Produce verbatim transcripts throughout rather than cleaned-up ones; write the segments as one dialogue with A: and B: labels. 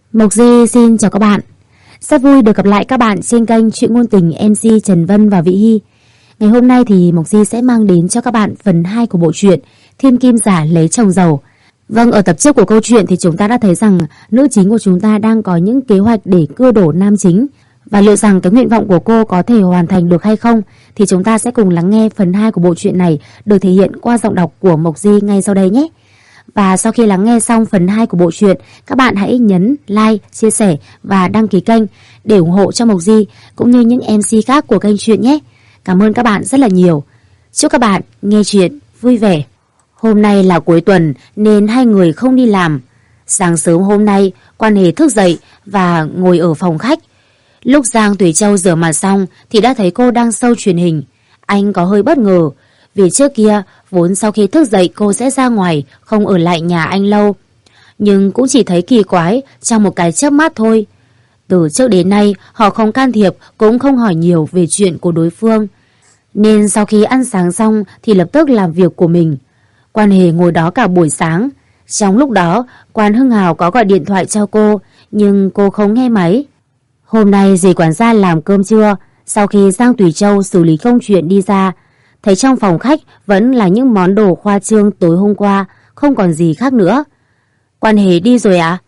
A: Mộc Di xin chào các bạn. Rất vui được gặp lại các bạn trên kênh Chuyện Ngôn Tình em xê Trần Vân và Vị Hy. Ngày hôm nay thì Mộc Di sẽ mang đến cho các bạn phần hai của bộ truyện Thiên Kim Giả Lấy Chồng Giàu. Vâng, ở tập trước của câu chuyện thì chúng ta đã thấy rằng nữ chính của chúng ta đang có những kế hoạch để cưa đổ nam chính. Và liệu rằng cái nguyện vọng của cô có thể hoàn thành được hay không thì chúng ta sẽ cùng lắng nghe phần hai của bộ truyện này được thể hiện qua giọng đọc của Mộc Di ngay sau đây nhé. Và sau khi lắng nghe xong phần hai của bộ truyện, các bạn hãy nhấn like, chia sẻ và đăng ký kênh để ủng hộ cho Mộc Di cũng như những em xê khác của kênh truyện nhé. Cảm ơn các bạn rất là nhiều. Chúc các bạn nghe truyện vui vẻ. Hôm nay là cuối tuần nên hai người không đi làm. Sáng sớm hôm nay, Quan Hề thức dậy và ngồi ở phòng khách. Lúc Giang Tùy Châu rửa mặt xong thì đã thấy cô đang show truyền hình. Anh có hơi bất ngờ. Vì trước kia, vốn sau khi thức dậy cô sẽ ra ngoài, không ở lại nhà anh lâu. Nhưng cũng chỉ thấy kỳ quái trong một cái chớp mắt thôi. Từ trước đến nay, họ không can thiệp, cũng không hỏi nhiều về chuyện của đối phương. Nên sau khi ăn sáng xong thì lập tức làm việc của mình. Quan Hề ngồi đó cả buổi sáng. Trong lúc đó, Quan Hưng Hào có gọi điện thoại cho cô, nhưng cô không nghe máy. Hôm nay dì quản gia làm cơm trưa, sau khi Giang Tùy Châu xử lý công chuyện đi ra, thấy trong phòng khách vẫn là những món đồ khoa trương tối hôm qua, không còn gì khác nữa. Quan Hề đi rồi ạ? À?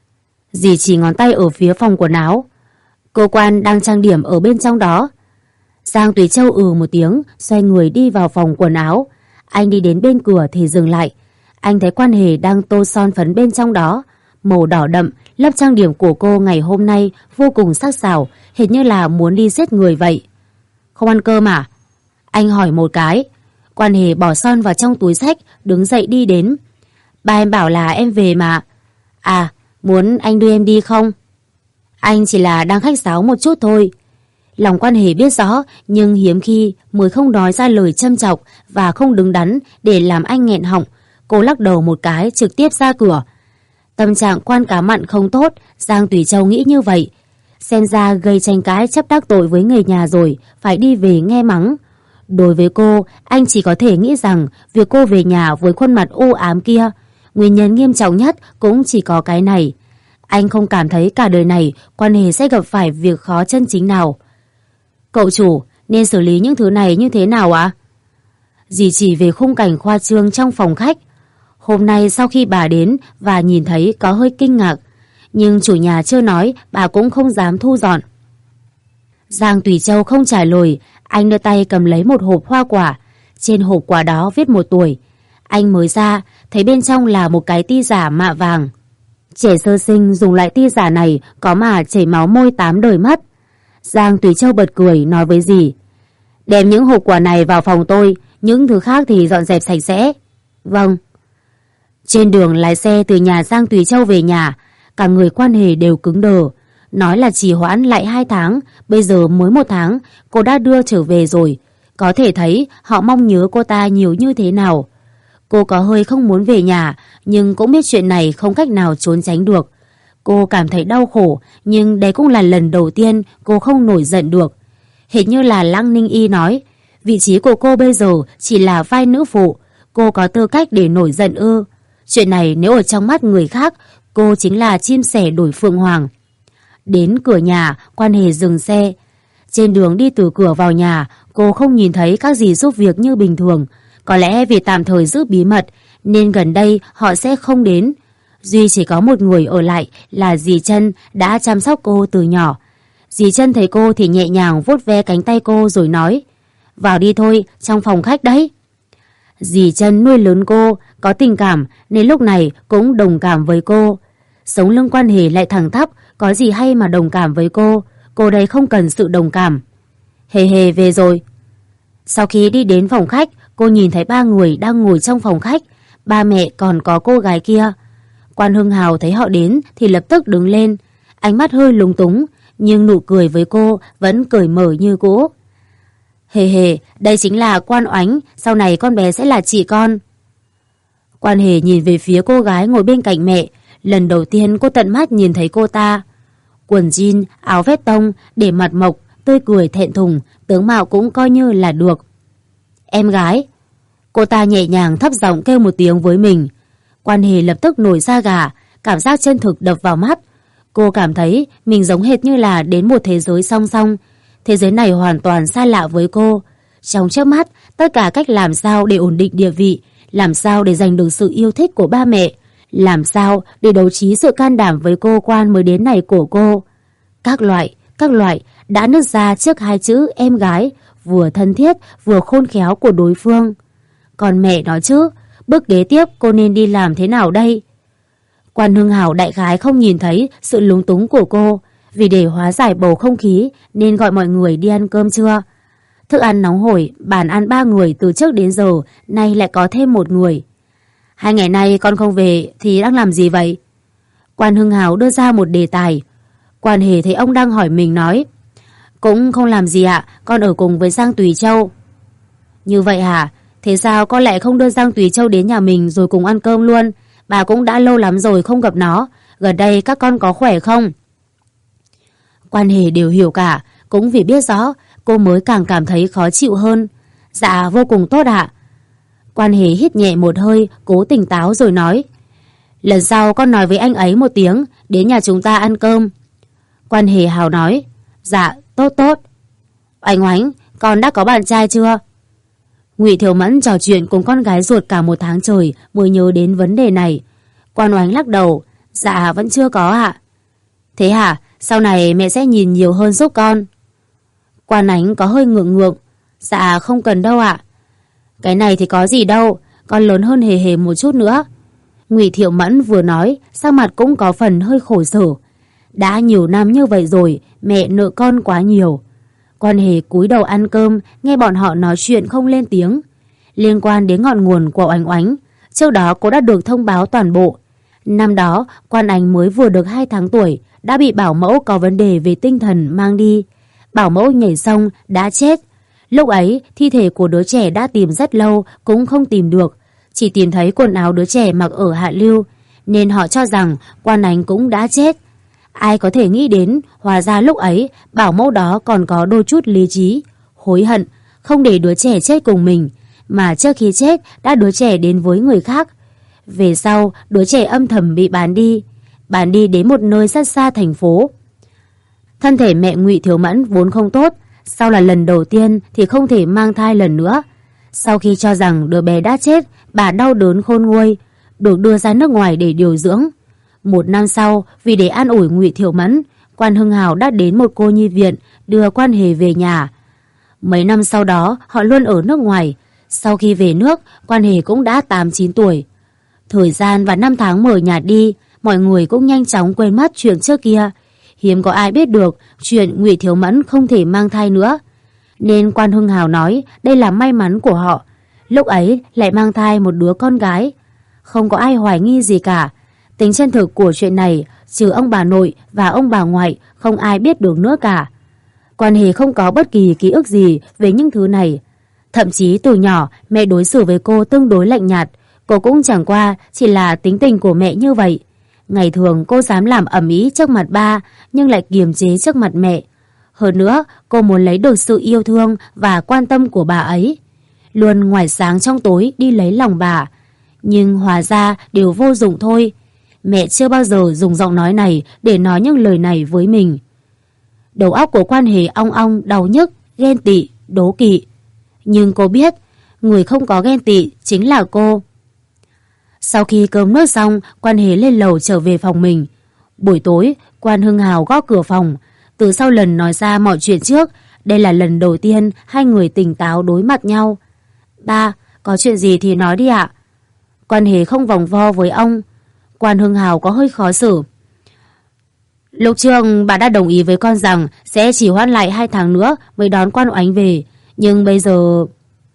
A: Dì chỉ ngón tay ở phía phòng quần áo. Cô Quan đang trang điểm ở bên trong đó. Giang Tùy Châu ừ một tiếng, xoay người đi vào phòng quần áo. Anh đi đến bên cửa thì dừng lại. Anh thấy Quan Hề đang tô son phấn bên trong đó. Màu đỏ đậm, lớp trang điểm của cô ngày hôm nay vô cùng sắc sảo, hệt như là muốn đi giết người vậy. Không ăn cơm à? Anh hỏi một cái. Quan Hề bỏ son vào trong túi xách, đứng dậy đi đến. Ba em bảo là em về mà. À, muốn anh đưa em đi không? Anh chỉ là đang khách sáo một chút thôi. Lòng Quan Hề biết rõ, nhưng hiếm khi mới không nói ra lời châm chọc và không đứng đắn để làm anh nghẹn họng. Cô lắc đầu một cái trực tiếp ra cửa. Tâm trạng Quan cá mặn không tốt, Giang Tùy Châu nghĩ như vậy. Xem ra gây tranh cãi chấp đắc tội với người nhà rồi, phải đi về nghe mắng. Đối với cô, anh chỉ có thể nghĩ rằng việc cô về nhà với khuôn mặt u ám kia, nguyên nhân nghiêm trọng nhất cũng chỉ có cái này. Anh không cảm thấy cả đời này Quan Hề sẽ gặp phải việc khó chân chính nào. Cậu chủ, nên xử lý những thứ này như thế nào ạ? Dì chỉ về khung cảnh khoa trương trong phòng khách. Hôm nay sau khi bà đến và nhìn thấy có hơi kinh ngạc, nhưng chủ nhà chưa nói, bà cũng không dám thu dọn. Giang Tùy Châu không trả lời. Anh đưa tay cầm lấy một hộp hoa quả. Trên hộp quả đó viết một tuổi. Anh mới ra, thấy bên trong là một cái ti giả mạ vàng. Trẻ sơ sinh dùng loại ti giả này có mà chảy máu môi tám đời mất. Giang Tùy Châu bật cười nói với dì: đem những hộp quả này vào phòng tôi, những thứ khác thì dọn dẹp sạch sẽ. Vâng. Trên đường lái xe từ nhà Giang Tùy Châu về nhà, cả người Quan Hề đều cứng đờ. Nói là trì hoãn lại hai tháng, bây giờ mới một tháng, cô đã đưa trở về rồi. Có thể thấy họ mong nhớ cô ta nhiều như thế nào. Cô có hơi không muốn về nhà, nhưng cũng biết chuyện này không cách nào trốn tránh được. Cô cảm thấy đau khổ, nhưng đây cũng là lần đầu tiên cô không nổi giận được. Hệt như là Lăng Ninh Y nói, vị trí của cô bây giờ chỉ là vai nữ phụ. Cô có tư cách để nổi giận ư? Chuyện này nếu ở trong mắt người khác, cô chính là chim sẻ đổi phượng hoàng. Đến cửa nhà, Quan Hề dừng xe. Trên đường đi từ cửa vào nhà, cô không nhìn thấy các dì giúp việc như bình thường. Có lẽ vì tạm thời giữ bí mật, nên gần đây họ sẽ không đến. Duy chỉ có một người ở lại là dì Trân đã chăm sóc cô từ nhỏ. Dì Trân thấy cô thì nhẹ nhàng vuốt ve cánh tay cô rồi nói: vào đi thôi, trong phòng khách đấy. Dì Trân nuôi lớn cô, có tình cảm nên lúc này cũng đồng cảm với cô. Sống lưng Quan Hề lại thẳng thắp, có gì hay mà đồng cảm với cô. Cô đây không cần sự đồng cảm. Hề Hề về rồi. Sau khi đi đến phòng khách, cô nhìn thấy ba người đang ngồi trong phòng khách. Ba mẹ còn có cô gái kia. Quan Hưng Hào thấy họ đến thì lập tức đứng lên. Ánh mắt hơi lúng túng, nhưng nụ cười với cô vẫn cởi mở như cũ. Hề Hề, đây chính là Quan Oánh, sau này con bé sẽ là chị con. Quan Hề nhìn về phía cô gái ngồi bên cạnh mẹ. Lần đầu tiên cô tận mắt nhìn thấy cô ta. Quần jean, áo vét tông, để mặt mộc, tươi cười thẹn thùng, tướng mạo cũng coi như là được. Em gái. Cô ta nhẹ nhàng thấp giọng kêu một tiếng với mình. Quan Hề lập tức nổi da gà, cảm giác chân thực đập vào mắt. Cô cảm thấy mình giống hệt như là đến một thế giới song song. Thế giới này hoàn toàn xa lạ với cô. Trong chớp mắt, tất cả cách làm sao để ổn định địa vị, làm sao để giành được sự yêu thích của ba mẹ, làm sao để đấu trí sự can đảm với cô quan mới đến này của cô. Các loại, các loại đã nứt ra trước hai chữ em gái, vừa thân thiết vừa khôn khéo của đối phương. Còn mẹ nói chứ, bước kế tiếp cô nên đi làm thế nào đây? Quan Hưng Hào đại khái không nhìn thấy sự lúng túng của cô, vì để hóa giải bầu không khí nên gọi mọi người đi ăn cơm trưa. Thức ăn nóng hổi, bàn ăn ba người từ trước đến giờ, nay lại có thêm một người. Hai ngày nay con không về thì đang làm gì vậy? Quan Hưng Hào đưa ra một đề tài. Quan Hề thấy ông đang hỏi mình nói, cũng không làm gì ạ, con ở cùng với Giang Tùy Châu. Như vậy hả? Thế sao con lại không đưa Giang Tùy Châu đến nhà mình rồi cùng ăn cơm luôn? Bà cũng đã lâu lắm rồi không gặp nó. Gần đây các con có khỏe không? Quan Hề đều hiểu cả, cũng vì biết rõ cô mới càng cảm thấy khó chịu hơn. Dạ vô cùng tốt ạ. Quan Hề hít nhẹ một hơi, cố tỉnh táo rồi nói, lần sau con nói với anh ấy một tiếng, đến nhà chúng ta ăn cơm. Quan Hề hào nói, dạ tốt tốt. Anh Oánh, con đã có bạn trai chưa? Ngụy Thiều Mẫn trò chuyện cùng con gái ruột cả một tháng trời mới nhớ đến vấn đề này. Quan Oánh lắc đầu, dạ vẫn chưa có ạ. Thế hả? Sau này mẹ sẽ nhìn nhiều hơn giúp con. Quan Ánh có hơi ngượng ngượng, dạ không cần đâu ạ. Cái này thì có gì đâu, con lớn hơn Hề Hề một chút nữa. Ngụy Thiệu Mẫn vừa nói, sắc mặt cũng có phần hơi khổ sở. Đã nhiều năm như vậy rồi, mẹ nợ con quá nhiều. Quan Hề cúi đầu ăn cơm, nghe bọn họ nói chuyện không lên tiếng. Liên quan đến ngọn nguồn của Oánh Oánh, trước đó cô đã được thông báo toàn bộ. Năm đó, Quan Ánh mới vừa được hai tháng tuổi, đã bị bảo mẫu có vấn đề về tinh thần mang đi. Bảo mẫu nhảy sông, đã chết. Lúc ấy, thi thể của đứa trẻ đã tìm rất lâu, cũng không tìm được. Chỉ tìm thấy quần áo đứa trẻ mặc ở hạ lưu, nên họ cho rằng Quan Ánh cũng đã chết. Ai có thể nghĩ đến, hóa ra lúc ấy, bảo mẫu đó còn có đôi chút lý trí, hối hận, không để đứa trẻ chết cùng mình, mà trước khi chết đã đứa trẻ đến với người khác. Về sau, đứa trẻ âm thầm bị bán đi, bán đi đến một nơi rất xa thành phố. Thân thể mẹ Ngụy Thiều Mẫn vốn không tốt, sau là lần đầu tiên thì không thể mang thai lần nữa. Sau khi cho rằng đứa bé đã chết, bà đau đớn khôn nguôi, được đưa ra nước ngoài để điều dưỡng. Một năm sau, vì để an ủi Ngụy Thiều Mẫn, Quan Hưng Hào đã đến một cô nhi viện đưa Quan Hề về nhà. Mấy năm sau đó, họ luôn ở nước ngoài. Sau khi về nước, Quan Hề cũng đã tám chín tuổi. Thời gian và năm tháng mờ nhạt đi, mọi người cũng nhanh chóng quên mất chuyện trước kia. Hiếm có ai biết được chuyện Ngụy Thiều Mẫn không thể mang thai nữa. Nên Quan Hưng Hào nói đây là may mắn của họ. Lúc ấy lại mang thai một đứa con gái. Không có ai hoài nghi gì cả. Tính chân thực của chuyện này, trừ ông bà nội và ông bà ngoại, không ai biết được nữa cả. Quan Hề không có bất kỳ ký ức gì về những thứ này. Thậm chí từ nhỏ, mẹ đối xử với cô tương đối lạnh nhạt. Cô cũng chẳng qua chỉ là tính tình của mẹ như vậy. Ngày thường cô dám làm ầm ĩ trước mặt ba, nhưng lại kiềm chế trước mặt mẹ. Hơn nữa, cô muốn lấy được sự yêu thương và quan tâm của bà ấy. Luôn ngoài sáng trong tối đi lấy lòng bà. Nhưng hóa ra đều vô dụng thôi. Mẹ chưa bao giờ dùng giọng nói này để nói những lời này với mình. Đầu óc của Quan Hề ong ong, đau nhức, ghen tị, đố kỵ. Nhưng cô biết, người không có ghen tị chính là cô. Sau khi cơm nước xong, Quan Hề lên lầu trở về phòng mình. Buổi tối, Quan Hưng Hào gõ cửa phòng. Từ sau lần nói ra mọi chuyện trước, đây là lần đầu tiên hai người tỉnh táo đối mặt nhau. Ba, có chuyện gì thì nói đi ạ. Quan Hề không vòng vo với ông. Quan Hưng Hào có hơi khó xử. Lúc trước bà đã đồng ý với con rằng sẽ chỉ hoãn lại hai tháng nữa mới đón Quan Oánh về. Nhưng bây giờ...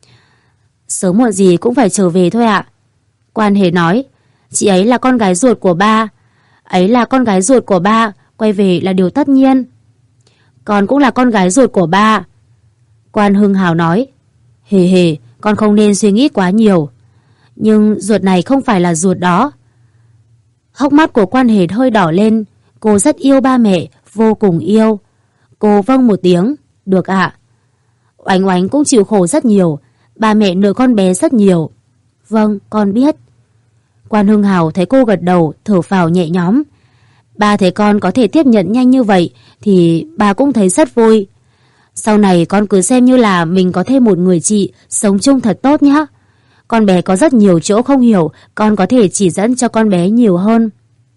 A: Sớm muộn gì cũng phải trở về thôi ạ. Quan Hề nói, chị ấy là con gái ruột của ba. Ấy là con gái ruột của ba, quay về là điều tất nhiên. Con cũng là con gái ruột của ba. Quan Hưng Hào nói, Hề Hề, con không nên suy nghĩ quá nhiều. Nhưng ruột này không phải là ruột đó. Hốc mắt của Quan Hề hơi đỏ lên. Cô rất yêu ba mẹ, vô cùng yêu. Cô vâng một tiếng, được ạ. Oánh Oánh cũng chịu khổ rất nhiều. Ba mẹ nợ con bé rất nhiều. Vâng, con biết. Quan Hưng Hào thấy cô gật đầu, thở phào nhẹ nhõm. Ba thấy con có thể tiếp nhận nhanh như vậy thì ba cũng thấy rất vui. Sau này con cứ xem như là mình có thêm một người chị sống chung thật tốt nhé. Con bé có rất nhiều chỗ không hiểu, con có thể chỉ dẫn cho con bé nhiều hơn.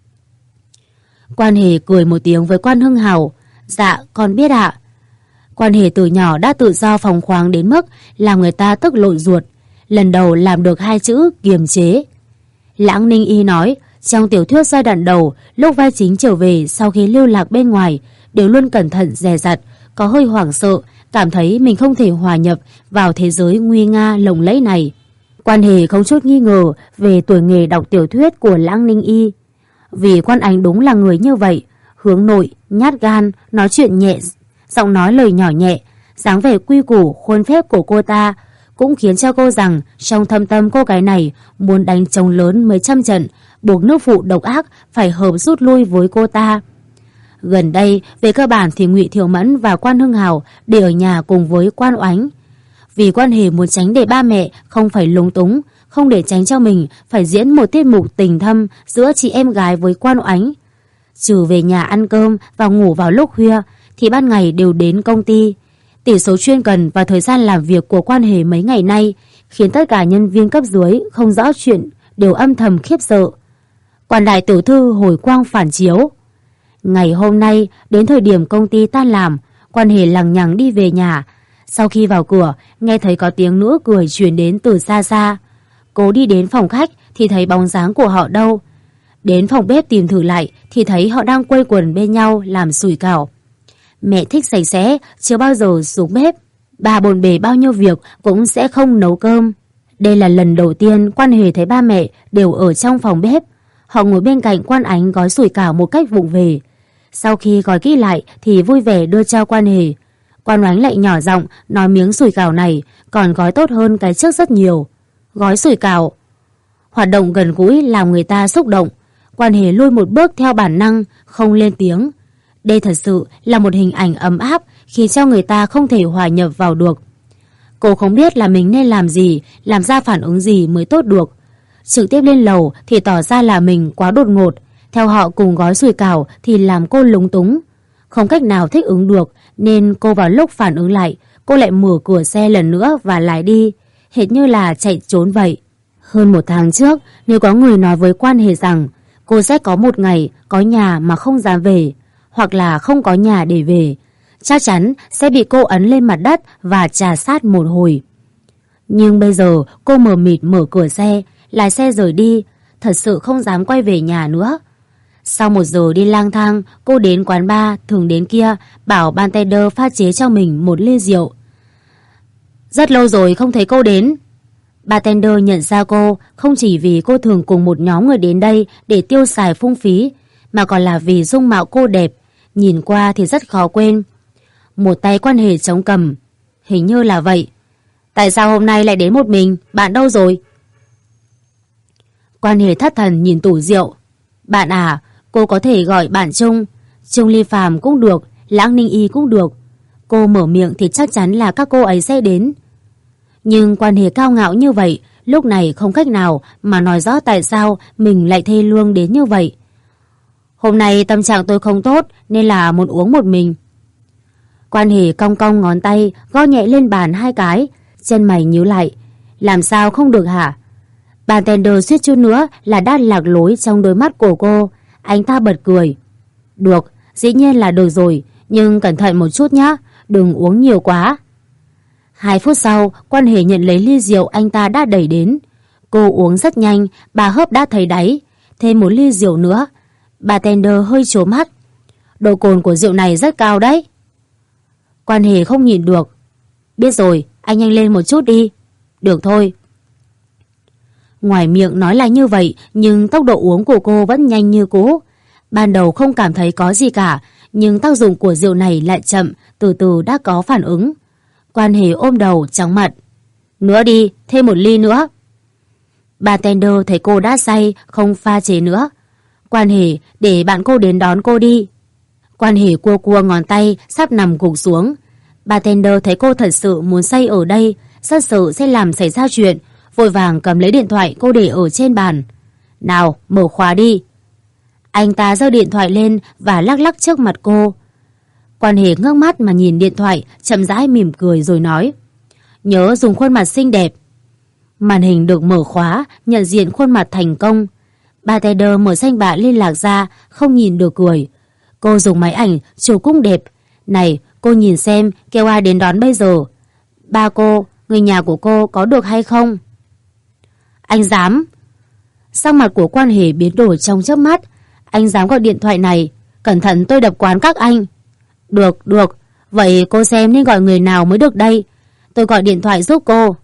A: Quan Hề cười một tiếng với Quan Hưng Hào. Dạ, con biết ạ. Quan Hề từ nhỏ đã tự do phóng khoáng đến mức làm người ta tức lộn ruột. Lần đầu làm được hai chữ kiềm chế. Lãng Ninh Y nói, trong tiểu thuyết giai đoạn đầu, lúc vai chính trở về sau khi lưu lạc bên ngoài, đều luôn cẩn thận dè dặt, có hơi hoảng sợ, cảm thấy mình không thể hòa nhập vào thế giới nguy nga lộng lẫy này. Quan Hề không chút nghi ngờ về tuổi nghề đọc tiểu thuyết của Lãng Ninh Y. Vì Quan Ánh đúng là người như vậy, hướng nội, nhát gan, nói chuyện nhẹ, giọng nói lời nhỏ nhẹ, dáng vẻ quy củ, khuôn phép của cô ta cũng khiến cho cô rằng trong thâm tâm cô gái này muốn đánh chồng lớn mấy trăm trận, buộc nước phụ độc ác phải hợp rút lui với cô ta. Gần đây, về cơ bản thì Ngụy Thiều Mẫn và Quan Hưng Hào để ở nhà cùng với Quan Oánh. Vì Quan Hề muốn tránh để ba mẹ không phải lúng túng, không để tránh cho mình phải diễn một tiết mục tình thâm giữa chị em gái với Quan Oánh. Trừ về nhà ăn cơm và ngủ vào lúc khuya thì ban ngày đều đến công ty. Tỷ số chuyên cần và thời gian làm việc của Quan Hề mấy ngày nay khiến tất cả nhân viên cấp dưới không rõ chuyện đều âm thầm khiếp sợ. Quan đại tiểu thư hồi quang phản chiếu. Ngày hôm nay, đến thời điểm công ty tan làm, Quan Hề lằng nhằng đi về nhà. Sau khi vào cửa, nghe thấy có tiếng nữa cười truyền đến từ xa xa. Cố đi đến phòng khách thì thấy bóng dáng của họ đâu. Đến phòng bếp tìm thử lại thì thấy họ đang quây quần bên nhau làm sủi cảo. Mẹ thích sạch sẽ, chưa bao giờ xuống bếp. Bà bồn bề bao nhiêu việc cũng sẽ không nấu cơm. Đây là lần đầu tiên Quan Hề thấy ba mẹ đều ở trong phòng bếp. Họ ngồi bên cạnh Quan Ánh gói sủi cảo một cách vụng về. Sau khi gói kỹ lại thì vui vẻ đưa cho Quan Hề. Quan Oánh lại nhỏ giọng nói miếng sủi cảo này còn gói tốt hơn cái trước rất nhiều. Gói sủi cảo. Hoạt động gần gũi làm người ta xúc động. Quan Hề lui một bước theo bản năng, không lên tiếng. Đây thật sự là một hình ảnh ấm áp khiến cho người ta không thể hòa nhập vào được. Cô không biết là mình nên làm gì, làm ra phản ứng gì mới tốt được. Trực tiếp lên lầu thì tỏ ra là mình quá đột ngột. Theo họ cùng gói sủi cảo thì làm cô lúng túng. Không cách nào thích ứng được nên cô vào lúc phản ứng lại, cô lại mở cửa xe lần nữa và lái đi, hệt như là chạy trốn vậy. Hơn một tháng trước, nếu có người nói với Quan Hề rằng cô sẽ có một ngày có nhà mà không dám về, hoặc là không có nhà để về, chắc chắn sẽ bị cô ấn lên mặt đất và trà sát một hồi. Nhưng bây giờ cô mờ mịt mở cửa xe, lái xe rời đi, thật sự không dám quay về nhà nữa. Sau một giờ đi lang thang, cô đến quán bar thường đến kia, bảo bartender pha chế cho mình một ly rượu. Rất lâu rồi không thấy cô đến. Bartender nhận ra cô không chỉ vì cô thường cùng một nhóm người đến đây để tiêu xài phung phí, mà còn là vì dung mạo cô đẹp, nhìn qua thì rất khó quên. Một tay Quan Hề chống cằm. Hình như là vậy. Tại sao hôm nay lại đến một mình? Bạn đâu rồi? Quan Hề thất thần nhìn tủ rượu. Bạn à, cô có thể gọi bạn Trung. Trung Ly Phàm cũng được, Lãng Ninh Y cũng được. Cô mở miệng thì chắc chắn là các cô ấy sẽ đến. Nhưng Quan Hề cao ngạo như vậy, lúc này không cách nào mà nói rõ tại sao mình lại thê lương đến như vậy. Hôm nay tâm trạng tôi không tốt nên là muốn uống một mình. Quan Hề cong cong ngón tay, gõ nhẹ lên bàn hai cái, chân mày nhíu lại. Làm sao không được hả? Bartender suýt chút nữa là đã lạc lối trong đôi mắt của cô. Anh ta bật cười. Được, dĩ nhiên là được rồi, nhưng cẩn thận một chút nhé, đừng uống nhiều quá. Hai phút sau, Quan Hề nhận lấy ly rượu anh ta đã đẩy đến. Cô uống rất nhanh, ba hớp đã thấy đáy. Thêm một ly rượu nữa. Bartender hơi trố mắt. Độ cồn của rượu này rất cao đấy. Quan Hề không nhìn được. Biết rồi, anh nhanh lên một chút đi. Được thôi. Ngoài miệng nói là như vậy, nhưng tốc độ uống của cô vẫn nhanh như cũ. Ban đầu không cảm thấy có gì cả, nhưng tác dụng của rượu này lại chậm, từ từ đã có phản ứng. Quan Hề ôm đầu chóng mặt. Nữa đi, thêm một ly nữa. Bartender thấy cô đã say, không pha chế nữa. Quan Hề, để bạn cô đến đón cô đi. Quan Hề cua cua ngón tay, sắp nằm gục xuống. Bartender thấy cô thật sự muốn say ở đây, rất sợ sẽ làm xảy ra chuyện, vội vàng cầm lấy điện thoại cô để ở trên bàn. Nào, mở khóa đi. Anh ta giơ điện thoại lên và lắc lắc trước mặt cô. Quan Hề ngước mắt mà nhìn điện thoại, chậm rãi mỉm cười rồi nói: Nhớ dùng khuôn mặt xinh đẹp. Màn hình được mở khóa, nhận diện khuôn mặt thành công. Bartender mở danh bạ liên lạc ra, không nhìn được cười. Cô dùng máy ảnh chụp cũng đẹp. Này, cô nhìn xem kêu ai đến đón bây giờ. Ba cô, người nhà của cô có được hay không? Anh dám? Sắc mặt của Quan Hề biến đổi trong chớp mắt. Anh dám gọi điện thoại này? Cẩn thận tôi đập quán các anh. Được, được. Vậy cô xem nên gọi người nào mới được đây? Tôi gọi điện thoại giúp cô.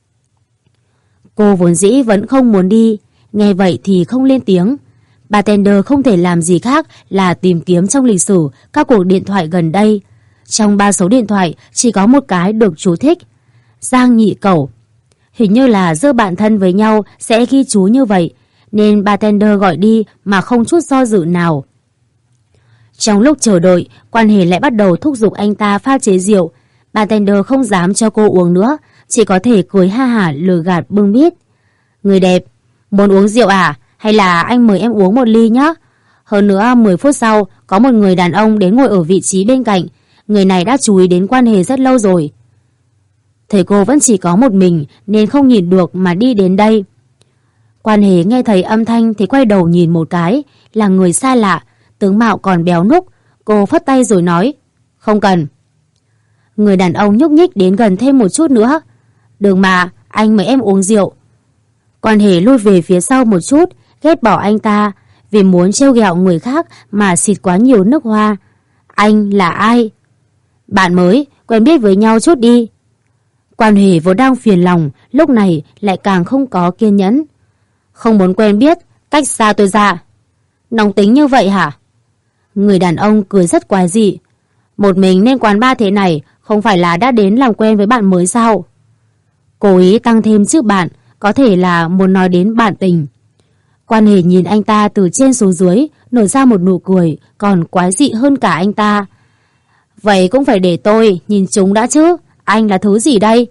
A: Cô vốn dĩ vẫn không muốn đi. Nghe vậy thì không lên tiếng. Bartender không thể làm gì khác là tìm kiếm trong lịch sử các cuộc điện thoại gần đây. Trong ba số điện thoại chỉ có một cái được chú thích: Giang Nhị Cẩu. Hình như là giữa bạn thân với nhau sẽ ghi chú như vậy, nên bartender gọi đi mà không chút do dự nào. Trong lúc chờ đợi, Quan Hề lại bắt đầu thúc giục anh ta pha chế rượu. Bartender không dám cho cô uống nữa, chỉ có thể cười ha hả lừa gạt bưng bít. Người đẹp, muốn uống rượu à? Hay là anh mời em uống một ly nhé? Hơn nữa mười phút sau có một người đàn ông đến ngồi ở vị trí bên cạnh. Người này đã chú ý đến Quan Hề rất lâu rồi. Thấy cô vẫn chỉ có một mình nên không nhìn được mà đi đến đây. Quan Hề nghe thấy âm thanh thì quay đầu nhìn một cái, là người xa lạ, tướng mạo còn béo núc. Cô phất tay rồi nói: Không cần. Người đàn ông nhúc nhích đến gần thêm một chút nữa. Đừng mà, anh mời em uống rượu. Quan Hề lui về phía sau một chút, ghét bỏ anh ta vì muốn trêu ghẹo người khác mà xịt quá nhiều nước hoa. Anh là ai? Bạn mới, quen biết với nhau chút đi. Quan Hề vốn đang phiền lòng, lúc này lại càng không có kiên nhẫn. Không muốn quen biết, cách xa tôi ra. Nóng tính như vậy hả? Người đàn ông cười rất quái dị. Một mình nên quán bar thế này, không phải là đã đến làm quen với bạn mới sao? Cố ý tăng thêm chữ bạn, có thể là muốn nói đến bạn tình. Quan Hề nhìn anh ta từ trên xuống dưới, nở ra một nụ cười còn quái dị hơn cả anh ta. Vậy cũng phải để tôi nhìn chúng đã chứ. Anh là thứ gì đây?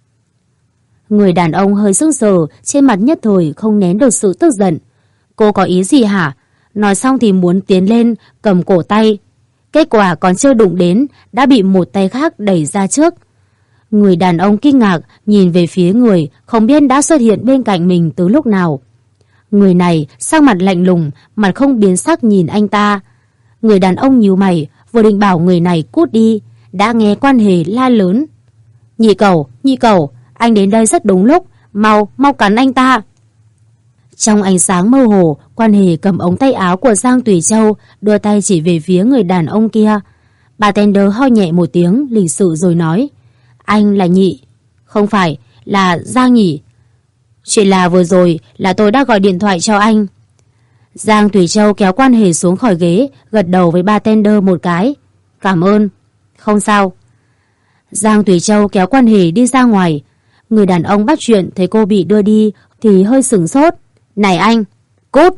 A: Người đàn ông hơi sững sờ, trên mặt nhất thời không nén được sự tức giận. Cô có ý gì hả? Nói xong thì muốn tiến lên cầm cổ tay. Kết quả còn chưa đụng đến đã bị một tay khác đẩy ra trước. Người đàn ông kinh ngạc nhìn về phía người không biết đã xuất hiện bên cạnh mình từ lúc nào. Người này sắc mặt lạnh lùng, mặt không biến sắc nhìn anh ta. Người đàn ông nhíu mày, vừa định bảo người này cút đi, đã nghe Quan Hề la lớn: Nhị Cẩu, Nhị Cẩu, anh đến đây rất đúng lúc, mau, mau cắn anh ta. Trong ánh sáng mơ hồ, Quan Hề cầm ống tay áo của Giang Tùy Châu, đưa tay chỉ về phía người đàn ông kia. Bartender ho nhẹ một tiếng, lịch sự rồi nói: Anh là Nhị. Không phải, là Giang nhỉ? Chuyện là vừa rồi là tôi đã gọi điện thoại cho anh. Giang Tùy Châu kéo Quan Hề xuống khỏi ghế, gật đầu với bartender một cái. Cảm ơn. Không sao. Giang Tùy Châu kéo Quan Hề đi ra ngoài. Người đàn ông bắt chuyện thấy cô bị đưa đi thì hơi sửng sốt. Này anh, cút.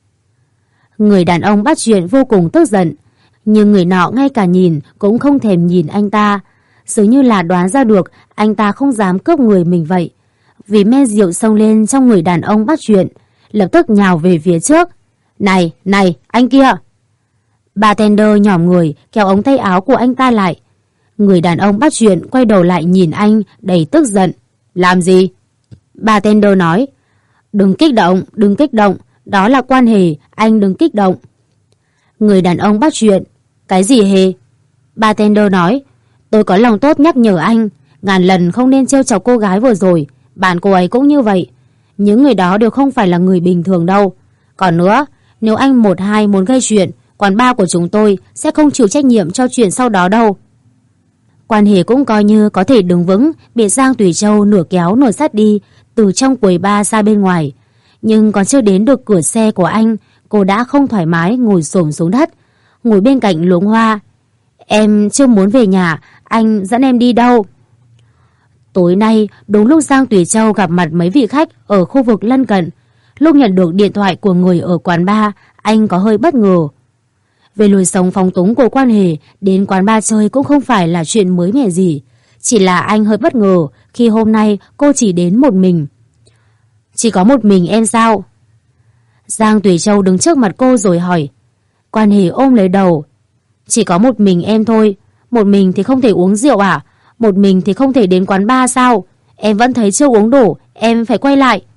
A: Người đàn ông bắt chuyện vô cùng tức giận, nhưng người nọ ngay cả nhìn cũng không thèm nhìn anh ta, dường như là đoán ra được anh ta không dám cướp người mình vậy. Vì men rượu xông lên trong người đàn ông bắt chuyện, lập tức nhào về phía trước. Này, này, anh kia. Bartender nhỏm người kéo ống tay áo của anh ta lại. Người đàn ông bắt chuyện quay đầu lại nhìn anh đầy tức giận. Làm gì? Bartender nói. Đừng kích động, đừng kích động, đó là Quan Hề, anh đừng kích động. Người đàn ông bắt chuyện. Cái gì Hề? Bartender nói. Tôi có lòng tốt nhắc nhở anh, ngàn lần không nên trêu chọc cô gái vừa rồi, bạn cô ấy cũng như vậy. Những người đó đều không phải là người bình thường đâu. Còn nữa, nếu anh một hai muốn gây chuyện, quán bar của chúng tôi sẽ không chịu trách nhiệm cho chuyện sau đó đâu. Quan Hề cũng coi như có thể đứng vững, bị Giang Tùy Châu nửa kéo nửa dắt đi từ trong quầy bar ra bên ngoài. Nhưng còn chưa đến được cửa xe của anh, cô đã không thoải mái ngồi xổm xuống đất, ngồi bên cạnh luống hoa. Em chưa muốn về nhà, anh dẫn em đi đâu? Tối nay, đúng lúc Giang Tùy Châu gặp mặt mấy vị khách ở khu vực lân cận. Lúc nhận được điện thoại của người ở quán bar, anh có hơi bất ngờ. Về lối sống phóng túng của Quan Hề, đến quán bar chơi cũng không phải là chuyện mới mẻ gì. Chỉ là anh hơi bất ngờ khi hôm nay cô chỉ đến một mình. Chỉ có một mình em sao? Giang Tùy Châu đứng trước mặt cô rồi hỏi. Quan Hề ôm lấy đầu. Chỉ có một mình em thôi. Một mình thì không thể uống rượu à? Một mình thì không thể đến quán bar sao? Em vẫn thấy chưa uống đủ, em phải quay lại.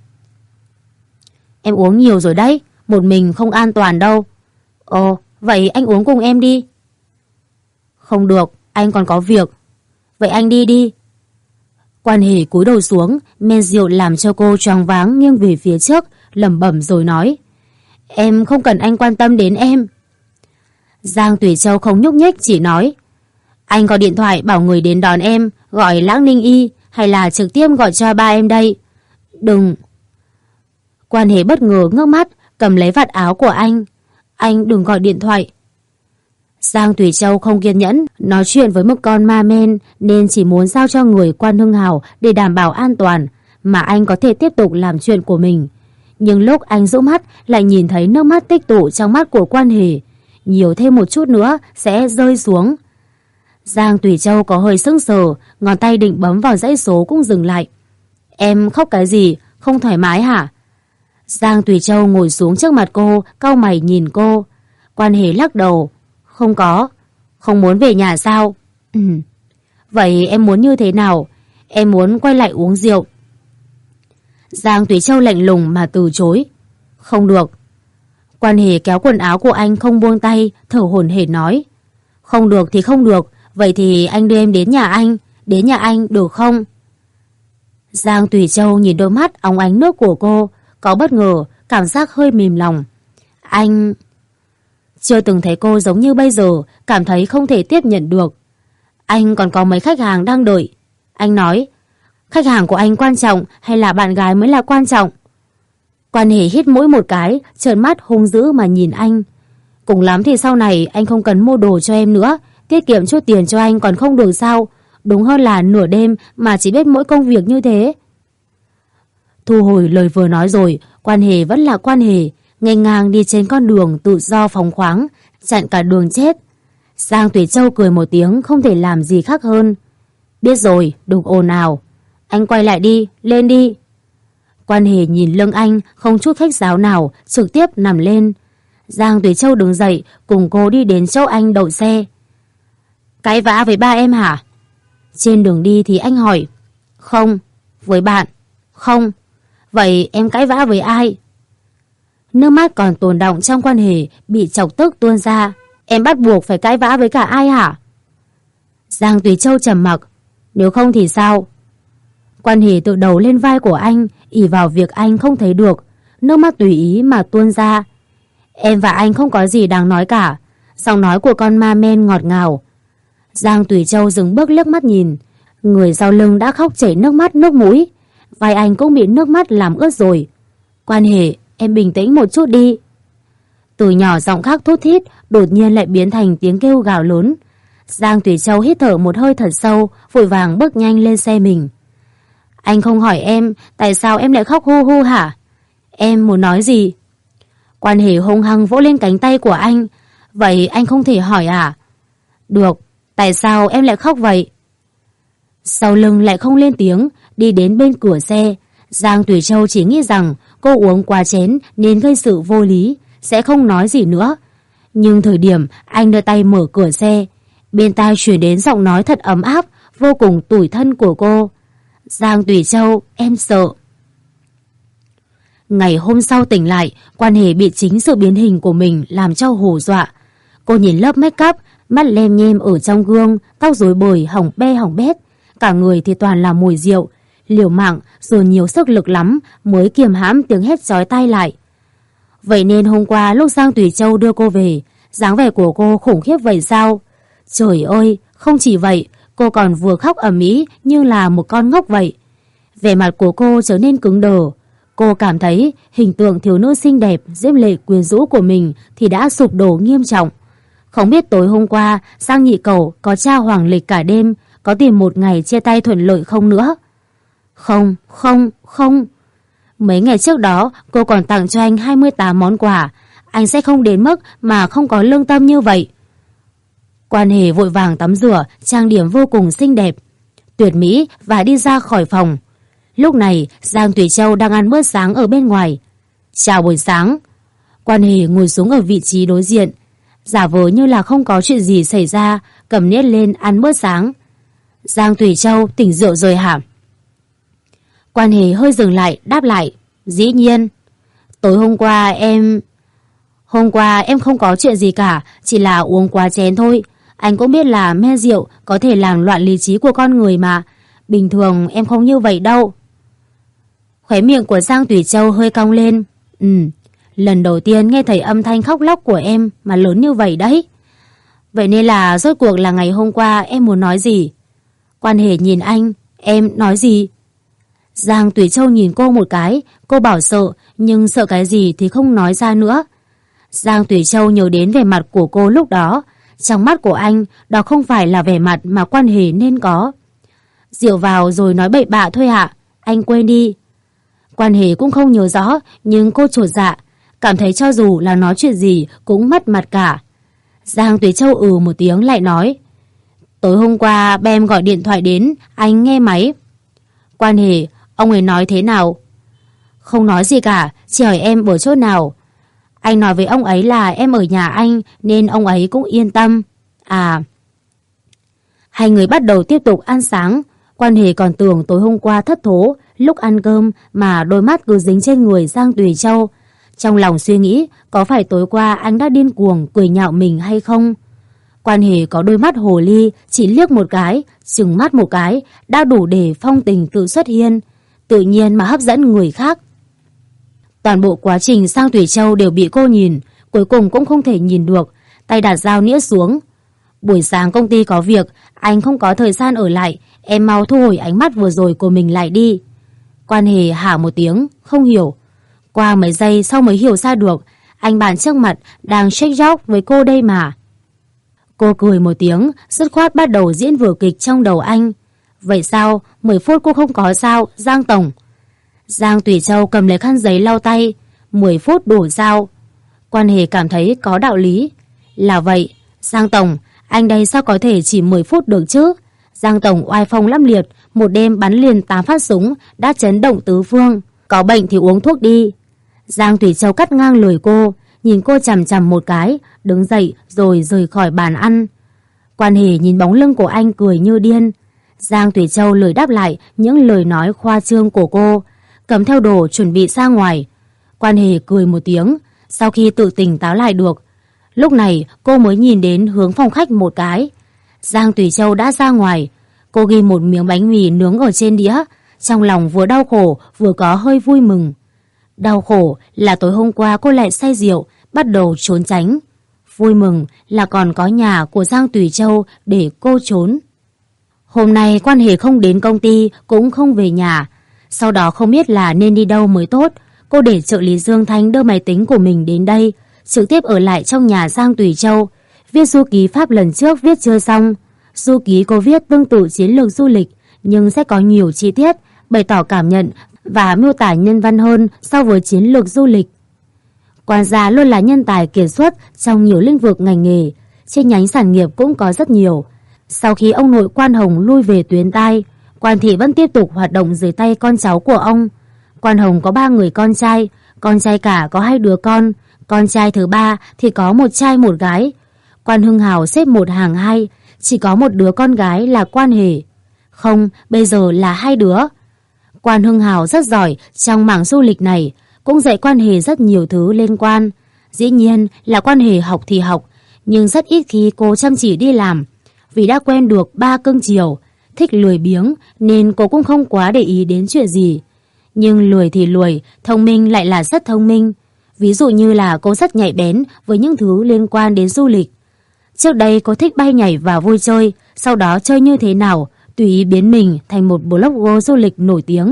A: Em uống nhiều rồi đấy, một mình không an toàn đâu. Ồ, vậy anh uống cùng em đi. Không được, anh còn có việc. Vậy anh đi đi. Quan Hề cúi đầu xuống, men rượu làm cho cô choáng váng nghiêng về phía trước, lẩm bẩm rồi nói. Em không cần anh quan tâm đến em. Giang Tùy Châu không nhúc nhích, chỉ nói. Anh có điện thoại bảo người đến đón em, gọi Lãng Ninh Y, hay là trực tiếp gọi cho ba em đây? Đừng. Quan Hề bất ngờ ngước mắt, cầm lấy vạt áo của anh. Anh đừng gọi điện thoại. Giang Tùy Châu không kiên nhẫn nói chuyện với một con ma men, nên chỉ muốn giao cho người Quan Hưng Hào để đảm bảo an toàn, mà anh có thể tiếp tục làm chuyện của mình. Nhưng lúc anh dụ mắt lại nhìn thấy nước mắt tích tụ trong mắt của Quan Hề. Nhiều thêm một chút nữa sẽ rơi xuống. Giang Tùy Châu có hơi sững sờ, ngón tay định bấm vào dãy số cũng dừng lại. Em khóc cái gì, không thoải mái hả? Giang Tùy Châu ngồi xuống trước mặt cô, cau mày nhìn cô. Quan Hề lắc đầu. Không có. Không muốn về nhà sao? Ừ. Vậy em muốn như thế nào? Em muốn quay lại uống rượu. Giang Tùy Châu lạnh lùng mà từ chối. Không được. Quan Hề kéo quần áo của anh không buông tay, thở hổn hển nói. Không được thì không được. Vậy thì anh đưa em đến nhà anh. Đến nhà anh được không? Giang Tùy Châu nhìn đôi mắt óng ánh nước của cô, có bất ngờ, cảm giác hơi mềm lòng. Anh... Chưa từng thấy cô giống như bây giờ, cảm thấy không thể tiếp nhận được. Anh còn có mấy khách hàng đang đợi. Anh nói, khách hàng của anh quan trọng hay là bạn gái mới là quan trọng? Quan Hề hít mũi một cái, trợn mắt hung dữ mà nhìn anh. Cùng lắm thì sau này anh không cần mua đồ cho em nữa, tiết kiệm chút tiền cho anh còn không được sao? Đúng hơn là nửa đêm mà chỉ biết mỗi công việc như thế. Thu hồi lời vừa nói rồi, Quan Hề vẫn là Quan Hề, nghênh ngang đi trên con đường tự do phóng khoáng, chặn cả đường chết. Giang Tùy Châu cười một tiếng, không thể làm gì khác hơn. Biết rồi, đừng ồn ào. Anh quay lại đi, lên đi. Quan Hề nhìn lưng anh, không chút khách sáo nào, trực tiếp nằm lên. Giang Tùy Châu đứng dậy, cùng cô đi đến chỗ anh đậu xe. Cãi vã với ba em hả? Trên đường đi thì anh hỏi. Không. Với bạn? Không. Vậy em cãi vã với ai? Nước mắt còn tồn đọng trong Quan Hề bị chọc tức tuôn ra. Em bắt buộc phải cãi vã với cả ai hả? Giang Tùy Châu trầm mặc. Nếu không thì sao? Quan Hề tự đầu lên vai của anh, ỷ vào việc anh không thấy được, nước mắt tùy ý mà tuôn ra. Em và anh không có gì đáng nói cả. Giọng nói của con ma men ngọt ngào. Giang Tùy Châu dừng bước liếc mắt nhìn. Người sau lưng đã khóc chảy nước mắt nước mũi. Vai anh cũng bị nước mắt làm ướt rồi. Quan Hề, em bình tĩnh một chút đi. Từ nhỏ giọng khác thút thít, đột nhiên lại biến thành tiếng kêu gào lớn. Giang Tùy Châu hít thở một hơi thật sâu, vội vàng bước nhanh lên xe mình. Anh không hỏi em, tại sao em lại khóc hu hu hả? Em muốn nói gì? Quan Hề hung hăng vỗ lên cánh tay của anh. Vậy anh không thể hỏi à? Được, tại sao em lại khóc vậy? Sau lưng lại không lên tiếng, đi đến bên cửa xe. Giang Tùy Châu chỉ nghĩ rằng cô uống quá chén nên gây sự vô lý, sẽ không nói gì nữa. Nhưng thời điểm anh đưa tay mở cửa xe, bên tai truyền đến giọng nói thật ấm áp, vô cùng tủi thân của cô. Giang Tùy Châu, em sợ. Ngày hôm sau tỉnh lại, Quan Hề bị chính sự biến hình của mình làm cho hù dọa. Cô nhìn lớp make up, mắt lem nhem ở trong gương, tóc rối bời hỏng be hỏng bét, cả người thì toàn là mùi rượu. Liều mạng rồi nhiều sức lực lắm mới kiềm hãm tiếng hét chói tai lại. Vậy nên hôm qua lúc Giang Tùy Châu đưa cô về, dáng vẻ của cô khủng khiếp vậy sao? Trời ơi, không chỉ vậy, cô còn vừa khóc ầm ĩ như là một con ngốc vậy. Vẻ mặt của cô trở nên cứng đờ. Cô cảm thấy hình tượng thiếu nữ xinh đẹp, diễm lệ quyến rũ của mình thì đã sụp đổ nghiêm trọng. Không biết tối hôm qua Giang nhị cẩu có tra hoàng lịch cả đêm, có tìm một ngày chia tay thuận lợi không nữa. Không, không, không. Mấy ngày trước đó cô còn tặng cho anh hai mươi tám món quà. Anh sẽ không đến mức mà không có lương tâm như vậy. Quan Hề vội vàng tắm rửa, trang điểm vô cùng xinh đẹp, tuyệt mỹ và đi ra khỏi phòng. Lúc này Giang Tùy Châu đang ăn bữa sáng ở bên ngoài. Chào buổi sáng. Quan Hề ngồi xuống ở vị trí đối diện. giả vờ như là không có chuyện gì xảy ra, cầm nĩa lên ăn bữa sáng. Giang Tùy Châu tỉnh rượu rồi hả? Quan Hề hơi dừng lại, đáp lại. Dĩ nhiên. Tối hôm qua em... Hôm qua em không có chuyện gì cả, chỉ là uống quá chén thôi. Anh cũng biết là men rượu có thể làm loạn lý trí của con người mà. Bình thường em không như vậy đâu. Khóe miệng của Giang Tùy Châu hơi cong lên. Ừ, lần đầu tiên nghe thấy âm thanh khóc lóc của em mà lớn như vậy đấy. Vậy nên là rốt cuộc là ngày hôm qua em muốn nói gì? Quan Hề nhìn anh. Em nói gì? Giang Tùy Châu nhìn cô một cái. Cô bảo sợ, nhưng sợ cái gì thì không nói ra nữa. Giang Tùy Châu nhớ đến vẻ mặt của cô lúc đó. Trong mắt của anh, đó không phải là vẻ mặt mà Quan Hề nên có. Rượu vào rồi nói bậy bạ thôi ạ. Anh quên đi. Quan Hề cũng không nhớ rõ, nhưng cô chột dạ, cảm thấy cho dù là nói chuyện gì cũng mất mặt cả. Giang Tùy Châu ừ một tiếng lại nói. Tối hôm qua ba em gọi điện thoại đến, anh nghe máy. Quan Hề, ông ấy nói thế nào? Không nói gì cả, chỉ hỏi em ở chỗ nào. Anh nói với ông ấy là em ở nhà anh, nên ông ấy cũng yên tâm. À... Hai người bắt đầu tiếp tục ăn sáng. Quan Hề còn tưởng tối hôm qua thất thố, lúc ăn cơm mà đôi mắt cứ dính trên người Giang Tùy Châu. Trong lòng suy nghĩ có phải tối qua anh đã điên cuồng cười nhạo mình hay không. Quan Hề có đôi mắt hồ ly, chỉ liếc một cái, trừng mắt một cái, đã đủ để phong tình tự xuất hiện, tự nhiên mà hấp dẫn người khác. Toàn bộ quá trình Giang Tùy Châu đều bị cô nhìn, cuối cùng cũng không thể nhìn được, tay đặt dao nĩa xuống. Buổi sáng công ty có việc, anh không có thời gian ở lại, em mau thu hồi ánh mắt vừa rồi của mình lại đi. Quan Hề hả một tiếng, không hiểu. Qua mấy giây sau mới hiểu ra được, anh bạn trước mặt đang shake job với cô đây mà. Cô cười một tiếng, dứt khoát bắt đầu diễn vở kịch trong đầu anh. Vậy sao, mười phút cô không có sao, Giang Tổng? Giang Tùy Châu cầm lấy khăn giấy lau tay. mười phút đủ sao? Quan Hề cảm thấy có đạo lý. Là vậy, Giang Tổng, anh đây sao có thể chỉ mười phút được chứ? Giang Tổng oai phong lẫm liệt, một đêm bắn liền tám phát súng, đã chấn động tứ phương. Có bệnh thì uống thuốc đi. Giang Tùy Châu cắt ngang lời cô, nhìn cô chằm chằm một cái, đứng dậy rồi rời khỏi bàn ăn. Quan Hề nhìn bóng lưng của anh cười như điên. Giang Tùy Châu lời đáp lại những lời nói khoa trương của cô, cầm theo đồ chuẩn bị ra ngoài. Quan Hề cười một tiếng, sau khi tự tỉnh táo lại được. Lúc này cô mới nhìn đến hướng phòng khách một cái. Giang Tùy Châu đã ra ngoài. Cô ghi một miếng bánh mì nướng ở trên đĩa, trong lòng vừa đau khổ vừa có hơi vui mừng. Đau khổ là tối hôm qua cô lại say rượu, bắt đầu trốn tránh. Vui mừng là còn có nhà của Giang Tùy Châu để cô trốn. Hôm nay Quan Hề không đến công ty, cũng không về nhà. Sau đó không biết là nên đi đâu mới tốt. Cô để trợ lý Dương Thanh đưa máy tính của mình đến đây, trực tiếp ở lại trong nhà Giang Tùy Châu. Viết du ký Pháp lần trước viết chưa xong. Du ký cô viết tương tự chiến lược du lịch, nhưng sẽ có nhiều chi tiết, bày tỏ cảm nhận và miêu tả nhân văn hơn so với chiến lược du lịch. Quan gia luôn là nhân tài kiệt xuất trong nhiều lĩnh vực ngành nghề, chi nhánh sản nghiệp cũng có rất nhiều. Sau khi ông nội Quan Hồng lui về tuyến tai, Quan thị vẫn tiếp tục hoạt động dưới tay con cháu của ông. Quan Hồng có ba người con trai, con trai cả có hai đứa con, con trai thứ ba thì có một trai một gái. Quan Hưng Hào xếp một hàng hai, chỉ có một đứa con gái là Quan Hề. Không, bây giờ là hai đứa. Quan Hưng Hào rất giỏi trong mảng du lịch này, cũng dạy Quan Hề rất nhiều thứ liên quan. Dĩ nhiên là Quan Hề học thì học, nhưng rất ít khi cô chăm chỉ đi làm. Vì đã quen được ba cưng chiều, thích lười biếng nên cô cũng không quá để ý đến chuyện gì. Nhưng lười thì lười, thông minh lại là rất thông minh. Ví dụ như là cô rất nhạy bén với những thứ liên quan đến du lịch. Trước đây cô thích bay nhảy và vui chơi, sau đó chơi như thế nào, tùy ý biến mình thành một blogger du lịch nổi tiếng.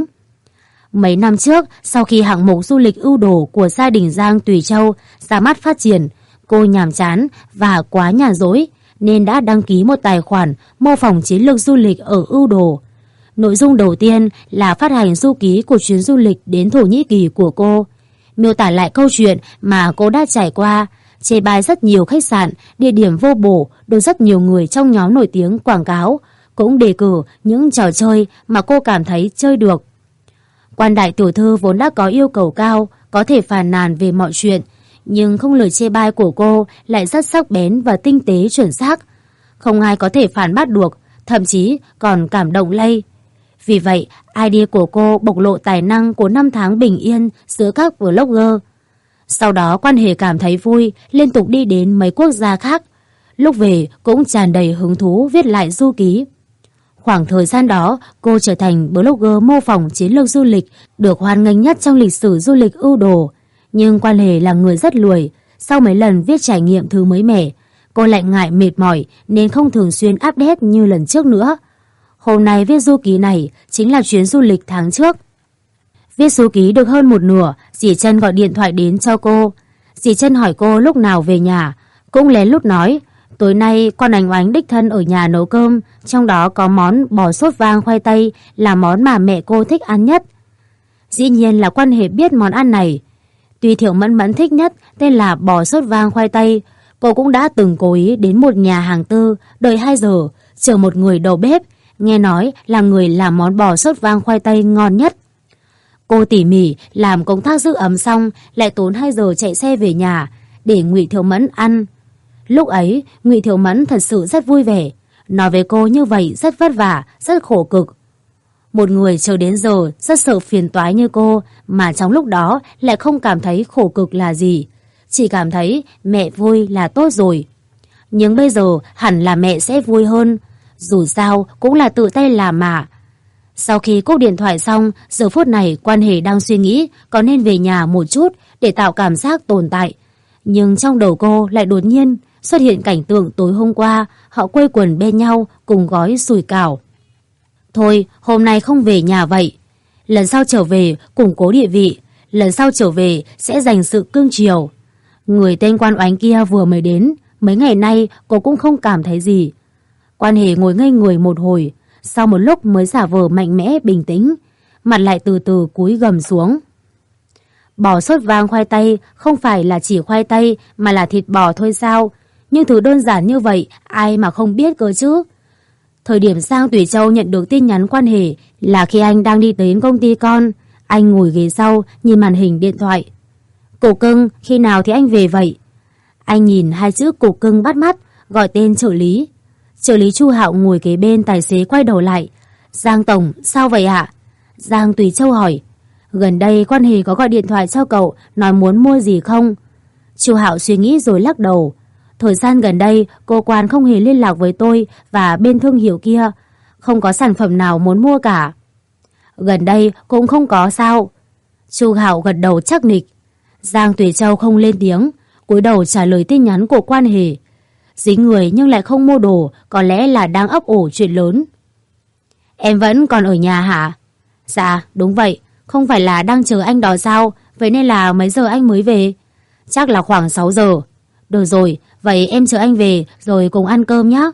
A: Mấy năm trước, sau khi hạng mục du lịch ưu đồ của gia đình Giang Tùy Châu ra mắt phát triển, cô nhàm chán và quá nhàn rỗi nên đã đăng ký một tài khoản mô phỏng chiến lược du lịch ở ưu đồ. Nội dung đầu tiên là phát hành du ký của chuyến du lịch đến Thổ Nhĩ Kỳ của cô, miêu tả lại câu chuyện mà cô đã trải qua, chê bai rất nhiều khách sạn, địa điểm vô bổ được rất nhiều người trong nhóm nổi tiếng quảng cáo, cũng đề cử những trò chơi mà cô cảm thấy chơi được. Quan đại tiểu thư vốn đã có yêu cầu cao, có thể phàn nàn về mọi chuyện, Nhưng không lời chê bai của cô lại rất sắc bén và tinh tế chuẩn xác. Không ai có thể phản bác được, thậm chí còn cảm động lây. Vì vậy, idea của cô bộc lộ tài năng của năm tháng bình yên giữa các vlogger. Sau đó Quan Hề cảm thấy vui, liên tục đi đến mấy quốc gia khác. Lúc về cũng tràn đầy hứng thú viết lại du ký. Khoảng thời gian đó, cô trở thành blogger mô phỏng chiến lược du lịch được hoan nghênh nhất trong lịch sử du lịch ưu đồ. Nhưng Quan Hề là người rất lười. Sau mấy lần viết trải nghiệm thứ mới mẻ, cô lại ngại mệt mỏi nên không thường xuyên update như lần trước nữa. Hôm nay viết du ký này chính là chuyến du lịch tháng trước. Viết du ký được hơn một nửa, dì Trân gọi điện thoại đến cho cô. Dì Trân hỏi cô lúc nào về nhà, cũng lén lút nói tối nay con Ánh Oánh đích thân ở nhà nấu cơm, trong đó có món bò sốt vang khoai tây là món mà mẹ cô thích ăn nhất. Dĩ nhiên là Quan Hề biết món ăn này. Tuy Thiệu Mẫn Mẫn thích nhất tên là bò sốt vang khoai tây, cô cũng đã từng cố ý đến một nhà hàng tư đợi hai giờ chờ một người đầu bếp, nghe nói là người làm món bò sốt vang khoai tây ngon nhất. Cô tỉ mỉ làm công tác giữ ấm xong lại tốn hai giờ chạy xe về nhà để Ngụy Thiệu Mẫn ăn. Lúc ấy Ngụy Thiệu Mẫn thật sự rất vui vẻ, nói với cô như vậy rất vất vả, rất khổ cực. Một người chờ đến giờ rất sợ phiền toái như cô mà trong lúc đó lại không cảm thấy khổ cực là gì, chỉ cảm thấy mẹ vui là tốt rồi. Nhưng bây giờ hẳn là mẹ sẽ vui hơn, dù sao cũng là tự tay làm mà. Sau khi cúp điện thoại xong, giờ phút này Quan Hề đang suy nghĩ có nên về nhà một chút để tạo cảm giác tồn tại. Nhưng trong đầu cô lại đột nhiên xuất hiện cảnh tượng tối hôm qua họ quây quần bên nhau cùng gói sủi cảo. Thôi, hôm nay không về nhà vậy. Lần sau trở về củng cố địa vị, lần sau trở về sẽ dành sự cưng chiều. Người tên Quan Oánh kia vừa mới đến, mấy ngày nay cô cũng không cảm thấy gì. Quan Hề ngồi ngây người một hồi, sau một lúc mới giả vờ mạnh mẽ bình tĩnh, mặt lại từ từ cúi gầm xuống. Bò sốt vang khoai tây không phải là chỉ khoai tây mà là thịt bò thôi sao? Nhưng thứ đơn giản như vậy ai mà không biết cơ chứ? Thời điểm Giang Tùy Châu nhận được tin nhắn Quan Hề là khi anh đang đi đến công ty con. Anh ngồi ghế sau nhìn màn hình điện thoại. Cục Cưng, khi nào thì anh về vậy? Anh nhìn hai chữ Cục Cưng bắt mắt, gọi tên trợ lý. Trợ lý Chu Hạo ngồi kế bên tài xế quay đầu lại. Giang Tổng, sao vậy ạ? Giang Tùy Châu hỏi. Gần đây Quan Hề có gọi điện thoại cho cậu nói muốn mua gì không? Chu Hạo suy nghĩ rồi lắc đầu. Thời gian gần đây cô Quan không hề liên lạc với tôi và bên thương hiệu kia, không có sản phẩm nào muốn mua cả. Gần đây cũng không có sao? Chu Hạo gật đầu chắc nịch. Giang Tùy Châu không lên tiếng, cúi đầu trả lời tin nhắn của Quan Hề. Dính người nhưng lại không mua đồ, có lẽ là đang ấp ủ chuyện lớn. Em vẫn còn ở nhà hả? Dạ, đúng vậy. Không phải là đang chờ anh đó sao? Vậy nên là mấy giờ anh mới về? Chắc là khoảng sáu giờ. Được rồi, vậy em chờ anh về rồi cùng ăn cơm nhé.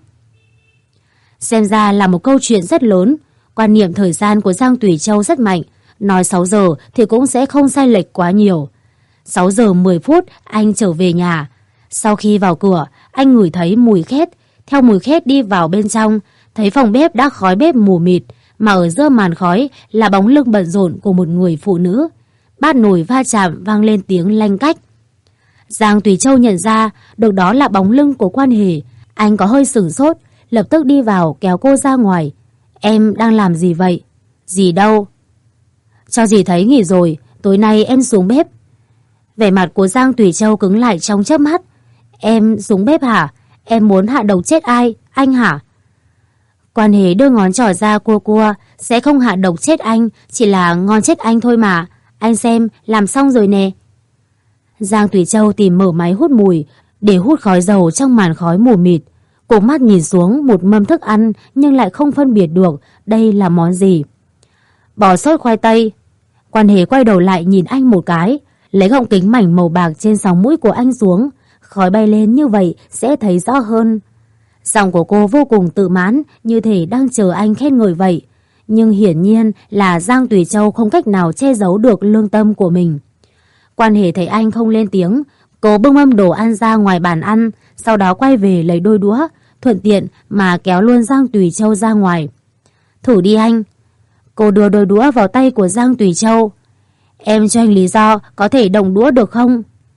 A: Xem ra là một câu chuyện rất lớn. Quan niệm thời gian của Giang Tùy Châu rất mạnh. Nói sáu giờ thì cũng sẽ không sai lệch quá nhiều. sáu giờ mười phút anh trở về nhà. Sau khi vào cửa, anh ngửi thấy mùi khét. Theo mùi khét đi vào bên trong, thấy phòng bếp đã khói bếp mù mịt, mà ở giữa màn khói là bóng lưng bận rộn của một người phụ nữ. Bát nồi va chạm vang lên tiếng lanh cách. Giang Tùy Châu nhận ra được đó là bóng lưng của Quan Hề. Anh có hơi sửng sốt, lập tức đi vào kéo cô ra ngoài. Em đang làm gì vậy? Gì đâu? Cho dì thấy nghỉ rồi, tối nay em xuống bếp. Vẻ mặt của Giang Tùy Châu cứng lại trong chớp mắt. Em xuống bếp hả? Em muốn hạ độc chết ai? Anh hả? Quan Hề đưa ngón trỏ ra cua cua. Sẽ không hạ độc chết anh, chỉ là ngon chết anh thôi mà. Anh xem, làm xong rồi nè. Giang Tùy Châu tìm mở máy hút mùi để hút khói dầu trong màn khói mù mịt. Cô mắt nhìn xuống một mâm thức ăn nhưng lại không phân biệt được đây là món gì. Bò sốt khoai tây. Quan Hề quay đầu lại nhìn anh một cái, lấy gọng kính mảnh màu bạc trên sóng mũi của anh xuống. Khói bay lên như vậy sẽ thấy rõ hơn. Giọng của cô vô cùng tự mãn, như thể đang chờ anh khen ngợi vậy. Nhưng hiển nhiên là Giang Tùy Châu không cách nào che giấu được lương tâm của mình. Quan Hề thấy anh không lên tiếng, cô bưng mâm đồ ăn ra ngoài bàn ăn, sau đó quay về lấy đôi đũa, thuận tiện mà kéo luôn Giang Tùy Châu ra ngoài. Thử đi anh. Cô đưa đôi đũa vào tay của Giang Tùy Châu. Em cho anh lý do có thể động đũa được không?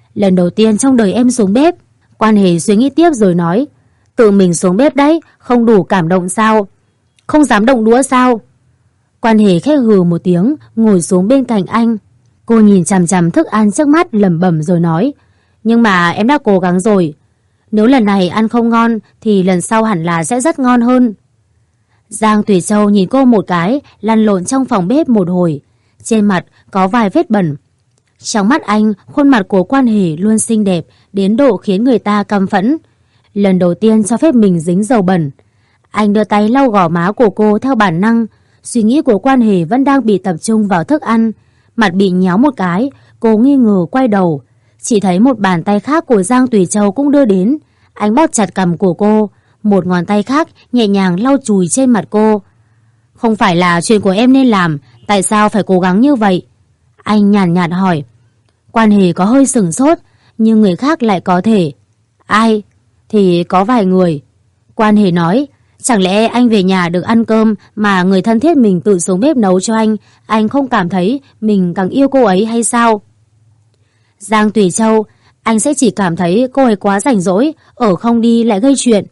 A: Lần đầu tiên trong đời em xuống bếp. Quan Hề suy nghĩ tiếp rồi nói, tự mình xuống bếp đấy, không đủ cảm động sao? Không dám động đũa sao? Quan Hề khẽ hừ một tiếng, ngồi xuống bên cạnh anh. Cô nhìn chằm chằm thức ăn trước mắt lẩm bẩm rồi nói, nhưng mà em đã cố gắng rồi. Nếu lần này ăn không ngon thì lần sau hẳn là sẽ rất ngon hơn. Giang Tùy Châu nhìn cô một cái, lăn lộn trong phòng bếp một hồi. Trên mặt có vài vết bẩn. Trong mắt anh, khuôn mặt của Quan Hề luôn xinh đẹp đến độ khiến người ta căm phẫn. Lần đầu tiên cho phép mình dính dầu bẩn. Anh đưa tay lau gò má của cô theo bản năng. Suy nghĩ của Quan Hề vẫn đang bị tập trung vào thức ăn. Mặt bị nhéo một cái, cô nghi ngờ quay đầu. Chỉ thấy một bàn tay khác của Giang Tùy Châu cũng đưa đến. Anh bóp chặt cằm của cô, một ngón tay khác nhẹ nhàng lau chùi trên mặt cô. Không phải là chuyện của em nên làm, tại sao phải cố gắng như vậy? Anh nhàn nhạt, nhạt hỏi. Quan Hề có hơi sửng sốt, nhưng người khác lại có thể. Ai? Thì có vài người. Quan Hề nói, chẳng lẽ anh về nhà được ăn cơm mà người thân thiết mình tự xuống bếp nấu cho anh, anh không cảm thấy mình càng yêu cô ấy hay sao? Giang Tùy Châu, anh sẽ chỉ cảm thấy cô ấy quá rảnh rỗi, ở không đi lại gây chuyện.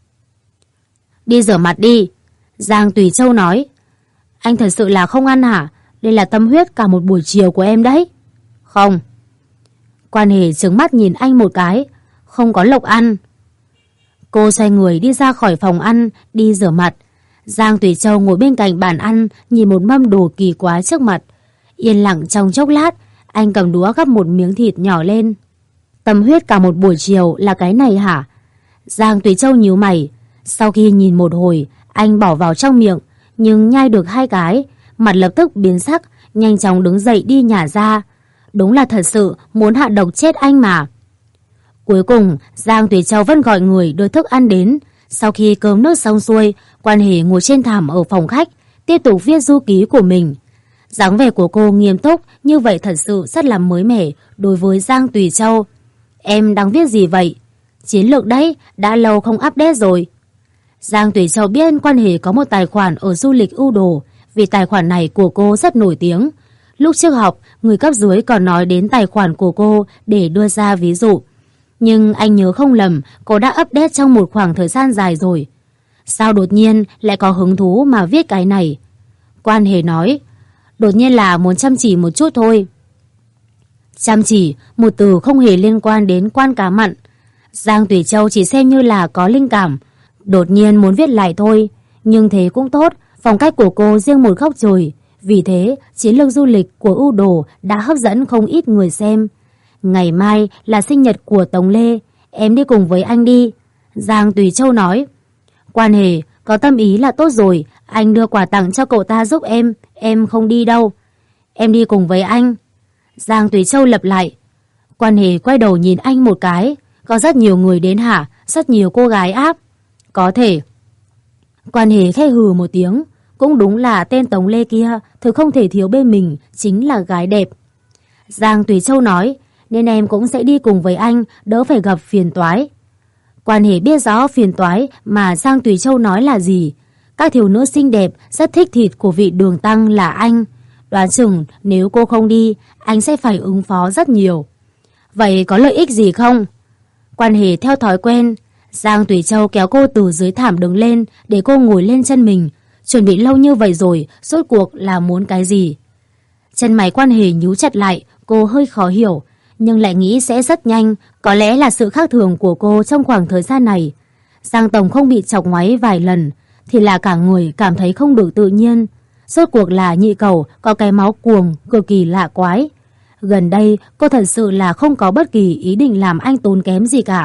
A: Đi rửa mặt đi. Giang Tùy Châu nói. Anh thật sự là không ăn hả? Đây là tâm huyết cả một buổi chiều của em đấy. Không. Quan Hề trừng mắt nhìn anh một cái. Không có lộc ăn. Cô xoay người đi ra khỏi phòng ăn, đi rửa mặt. Giang Tùy Châu ngồi bên cạnh bàn ăn, nhìn một mâm đồ kỳ quá trước mặt. Yên lặng trong chốc lát, anh cầm đũa gắp một miếng thịt nhỏ lên. Tâm huyết cả một buổi chiều là cái này hả? Giang Tùy Châu nhíu mày. Sau khi nhìn một hồi, anh bỏ vào trong miệng, nhưng nhai được hai cái, mặt lập tức biến sắc, nhanh chóng đứng dậy đi nhả ra. Đúng là thật sự muốn hạ độc chết anh mà. Cuối cùng, Giang Tùy Châu vẫn gọi người đưa thức ăn đến. Sau khi cơm nước xong xuôi, Quan Hề ngồi trên thảm ở phòng khách, tiếp tục viết du ký của mình. Dáng vẻ của cô nghiêm túc, như vậy thật sự rất là mới mẻ đối với Giang Tùy Châu. Em đang viết gì vậy? Chiến lược đấy, đã lâu không update rồi. Giang Tùy Châu biết Quan Hề có một tài khoản ở du lịch ưu đồ, vì tài khoản này của cô rất nổi tiếng. Lúc trước học, người cấp dưới còn nói đến tài khoản của cô để đưa ra ví dụ. Nhưng anh nhớ không lầm, cô đã update trong một khoảng thời gian dài rồi. Sao đột nhiên lại có hứng thú mà viết cái này? Quan Hề nói, đột nhiên là muốn chăm chỉ một chút thôi. Chăm chỉ, một từ không hề liên quan đến Quan cá mặn. Giang Tùy Châu chỉ xem như là có linh cảm, đột nhiên muốn viết lại thôi. Nhưng thế cũng tốt, phong cách của cô riêng một góc trời. Vì thế, chiến lược du lịch của ưu đồ đã hấp dẫn không ít người xem. Ngày mai là sinh nhật của Tống Lê, em đi cùng với anh đi. Giang Tùy Châu nói. Quan Hề, có tâm ý là tốt rồi, anh đưa quà tặng cho cậu ta giúp em, em không đi đâu. Em đi cùng với anh. Giang Tùy Châu lặp lại. Quan Hề quay đầu nhìn anh một cái. Có rất nhiều người đến hả? Rất nhiều cô gái áp. Có thể. Quan Hề khẽ hừ một tiếng. Cũng đúng là tên Tống Lê kia, thứ không thể thiếu bên mình chính là gái đẹp. Giang Tùy Châu nói, nên em cũng sẽ đi cùng với anh, đỡ phải gặp phiền toái. Quan Hề biết rõ phiền toái mà Giang Tùy Châu nói là gì. Các thiếu nữ xinh đẹp rất thích thịt của vị đường tăng là anh. Đoán chừng nếu cô không đi, anh sẽ phải ứng phó rất nhiều. Vậy có lợi ích gì không? Quan Hề theo thói quen. Giang Tùy Châu kéo cô từ dưới thảm đứng lên để cô ngồi lên chân mình. Chuẩn bị lâu như vậy rồi, rốt cuộc là muốn cái gì? Chân mày Quan Hề nhíu chặt lại, cô hơi khó hiểu, nhưng lại nghĩ sẽ rất nhanh, có lẽ là sự khác thường của cô trong khoảng thời gian này. Giang Tổng không bị chọc ngoáy vài lần, thì là cả người cảm thấy không được tự nhiên. Rốt cuộc là nhị cầu có cái máu cuồng, cực kỳ lạ quái. Gần đây, cô thật sự là không có bất kỳ ý định làm anh tốn kém gì cả.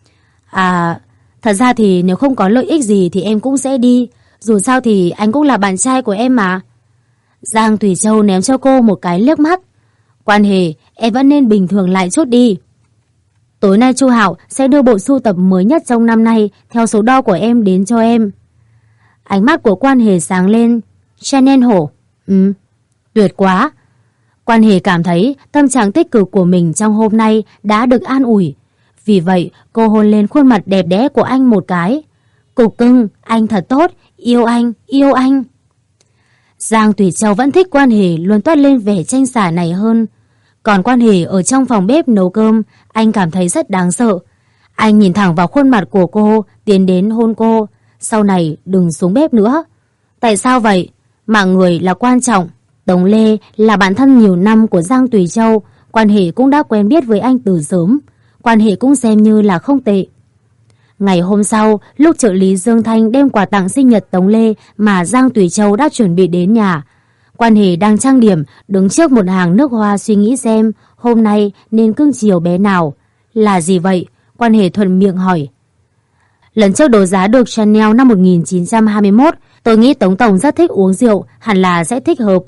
A: À, thật ra thì nếu không có lợi ích gì thì em cũng sẽ đi. Dù sao thì anh cũng là bạn trai của em mà. Giang Tùy Châu ném cho cô một cái liếc mắt. Quan Hề, em vẫn nên bình thường lại chút đi. Tối nay Chu Hạo sẽ đưa bộ sưu tập mới nhất trong năm nay theo số đo của em đến cho em. Ánh mắt của Quan Hề sáng lên. Chanel hổ. Ừ, tuyệt quá. Quan Hề cảm thấy tâm trạng tích cực của mình trong hôm nay đã được an ủi. Vì vậy cô hôn lên khuôn mặt đẹp đẽ của anh một cái. Cục cưng, anh thật tốt, yêu anh, yêu anh. Giang Tùy Châu vẫn thích Quan Hề luôn toát lên vẻ tranh xả này hơn. Còn Quan Hề ở trong phòng bếp nấu cơm, anh cảm thấy rất đáng sợ. Anh nhìn thẳng vào khuôn mặt của cô, tiến đến hôn cô. Sau này đừng xuống bếp nữa. Tại sao vậy? Mạng người là quan trọng. Tống Lê là bạn thân nhiều năm của Giang Tùy Châu. Quan hệ cũng đã quen biết với anh từ sớm. Quan hệ cũng xem như là không tệ. Ngày hôm sau, lúc trợ lý Dương Thanh đem quà tặng sinh nhật Tống Lê mà Giang Tùy Châu đã chuẩn bị đến nhà. Quan Hề đang trang điểm, đứng trước một hàng nước hoa suy nghĩ xem hôm nay nên cưng chiều bé nào. Là gì vậy? Quan Hề thuận miệng hỏi. Lần trước đấu giá được Chanel năm một nghìn chín trăm hai mươi mốt, tôi nghĩ Tống Tổng rất thích uống rượu, hẳn là sẽ thích hợp.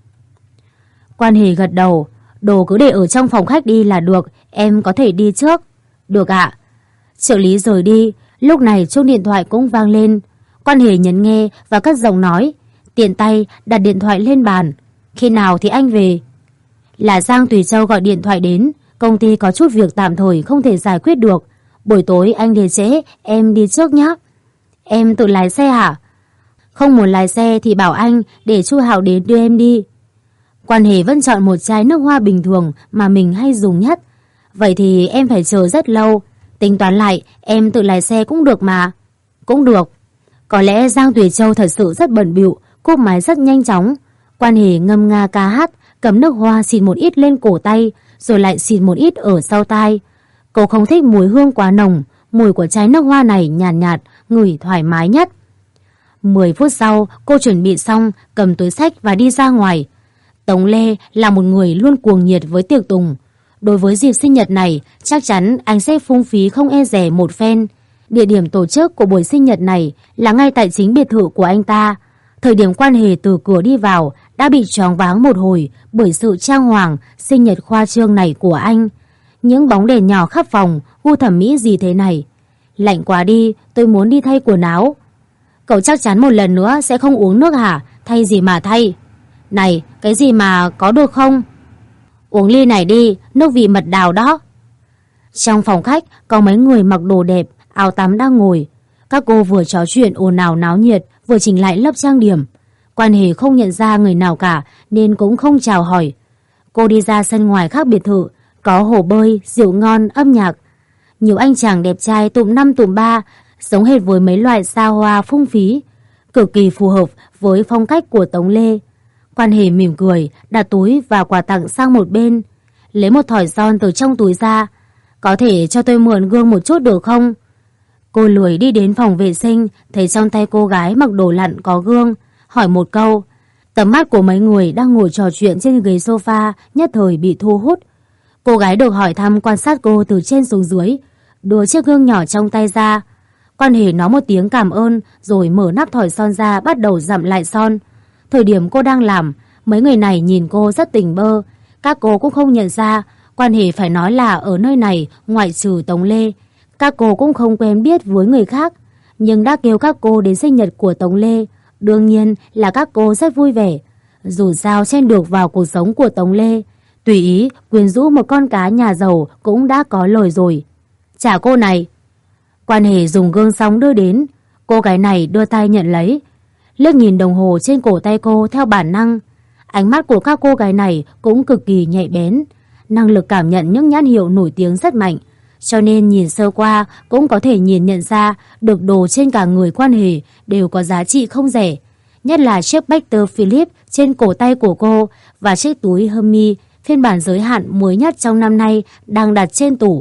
A: Quan Hề gật đầu. Đồ cứ để ở trong phòng khách đi là được, em có thể đi trước. Được ạ. Trợ lý rời đi, lúc này chuông điện thoại cũng vang lên. Quan Hề nhấn nghe và cất giọng nói, tiện tay đặt điện thoại lên bàn. Khi nào thì anh về? Là Giang Tùy Châu gọi điện thoại đến, công ty có chút việc tạm thời không thể giải quyết được. Buổi tối anh về trễ, em đi trước nhé. Em tự lái xe hả? Không muốn lái xe thì bảo anh để Chu Hạo đến đưa em đi. Quan Hề vẫn chọn một chai nước hoa bình thường mà mình hay dùng nhất. Vậy thì em phải chờ rất lâu. Tính toán lại, em tự lái xe cũng được mà. Cũng được. Có lẽ Giang Tùy Châu thật sự rất bận bịu, cúp máy rất nhanh chóng. Quan Hề ngâm nga ca hát, cầm nước hoa xịt một ít lên cổ tay, rồi lại xịt một ít ở sau tai. Cô không thích mùi hương quá nồng, mùi của chai nước hoa này nhàn nhạt, nhạt, ngửi thoải mái nhất. Mười phút sau, cô chuẩn bị xong, cầm túi xách và đi ra ngoài. Tống Lê là một người luôn cuồng nhiệt với tiệc tùng. Đối với dịp sinh nhật này, chắc chắn anh sẽ phung phí không e dè một phen. Địa điểm tổ chức của buổi sinh nhật này là ngay tại chính biệt thự của anh ta. Thời điểm Quan Hề từ cửa đi vào đã bị choáng váng một hồi bởi sự trang hoàng, sinh nhật khoa trương này của anh. Những bóng đèn nhỏ khắp phòng, gu thẩm mỹ gì thế này. Lạnh quá đi, tôi muốn đi thay quần áo. Cậu chắc chắn một lần nữa sẽ không uống nước hả? Thay gì mà thay? Này, cái gì mà có được không? Uống ly này đi, nước vị mật đào đó. Trong phòng khách có mấy người mặc đồ đẹp, áo tắm đang ngồi. Các cô vừa trò chuyện ồn ào náo nhiệt, vừa chỉnh lại lớp trang điểm. Quan Hề không nhận ra người nào cả nên cũng không chào hỏi. Cô đi ra sân ngoài khác biệt thự, có hồ bơi, rượu ngon, âm nhạc. Nhiều anh chàng đẹp trai tụm năm tụm ba, giống hệt với mấy loại xa hoa phung phí, cực kỳ phù hợp với phong cách của Tống Lê. Quan Hề mỉm cười, đặt túi và quà tặng sang một bên, lấy một thỏi son từ trong túi ra. Có thể cho tôi mượn gương một chút được không? Cô lười đi đến phòng vệ sinh, thấy trong tay cô gái mặc đồ lặn có gương, hỏi một câu. Tầm mắt của mấy người đang ngồi trò chuyện trên ghế sofa nhất thời bị thu hút. Cô gái được hỏi thăm quan sát cô từ trên xuống dưới, đưa chiếc gương nhỏ trong tay ra. Quan Hề nói một tiếng cảm ơn rồi mở nắp thỏi son ra bắt đầu dặm lại son. Thời điểm cô đang làm, mấy người này nhìn cô rất tỉnh bơ. Các cô cũng không nhận ra. Quan Hề phải nói là ở nơi này ngoại trừ Tống Lê, các cô cũng không quen biết với người khác. Nhưng đã kêu các cô đến sinh nhật của Tống Lê, đương nhiên là các cô rất vui vẻ. Dù sao chen được vào cuộc sống của Tống Lê, tùy ý quyến rũ một con cá nhà giàu cũng đã có lời rồi. Trả cô này. Quan Hề dùng gương xong đưa đến. Cô gái này đưa tay nhận lấy, liếc nhìn đồng hồ trên cổ tay cô theo bản năng. Ánh mắt của các cô gái này cũng cực kỳ nhạy bén, năng lực cảm nhận những nhãn hiệu nổi tiếng rất mạnh, cho nên nhìn sơ qua cũng có thể nhìn nhận ra được đồ trên cả người Quan Hề đều có giá trị không rẻ. Nhất là chiếc Baker Philips trên cổ tay của cô và chiếc túi Hermes phiên bản giới hạn mới nhất trong năm nay đang đặt trên tủ.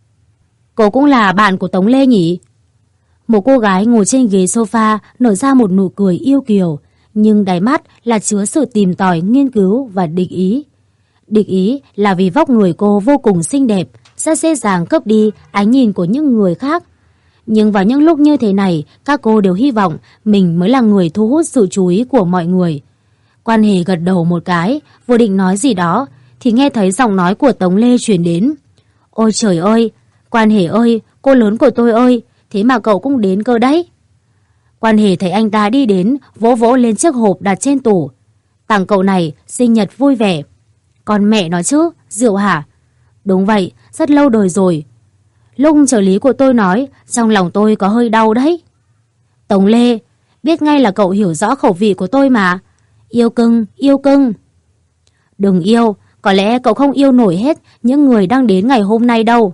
A: Cô cũng là bạn của Tống Lê nhỉ? Một cô gái ngồi trên ghế sofa nở ra một nụ cười yêu kiều, nhưng đáy mắt là chứa sự tìm tòi, nghiên cứu và địch ý. Địch ý là vì vóc người cô vô cùng xinh đẹp, rất dễ dàng cướp đi ánh nhìn của những người khác. Nhưng vào những lúc như thế này, các cô đều hy vọng mình mới là người thu hút sự chú ý của mọi người. Quan Hề gật đầu một cái, vừa định nói gì đó, thì nghe thấy giọng nói của Tống Lê truyền đến. Ôi trời ơi, Quan Hề ơi, cô lớn của tôi ơi, thế mà cậu cũng đến cơ đấy. Quan Hề thấy anh ta đi đến, vỗ vỗ lên chiếc hộp đặt trên tủ. Tặng cậu này, sinh nhật vui vẻ. Còn mẹ nó chứ, rượu hả? Đúng vậy, rất lâu đời rồi. Lúc trợ lý của tôi nói, trong lòng tôi có hơi đau đấy. Tống Lê, biết ngay là cậu hiểu rõ khẩu vị của tôi mà. Yêu cưng, yêu cưng. Đừng yêu, Có lẽ cậu không yêu nổi hết những người đang đến ngày hôm nay đâu.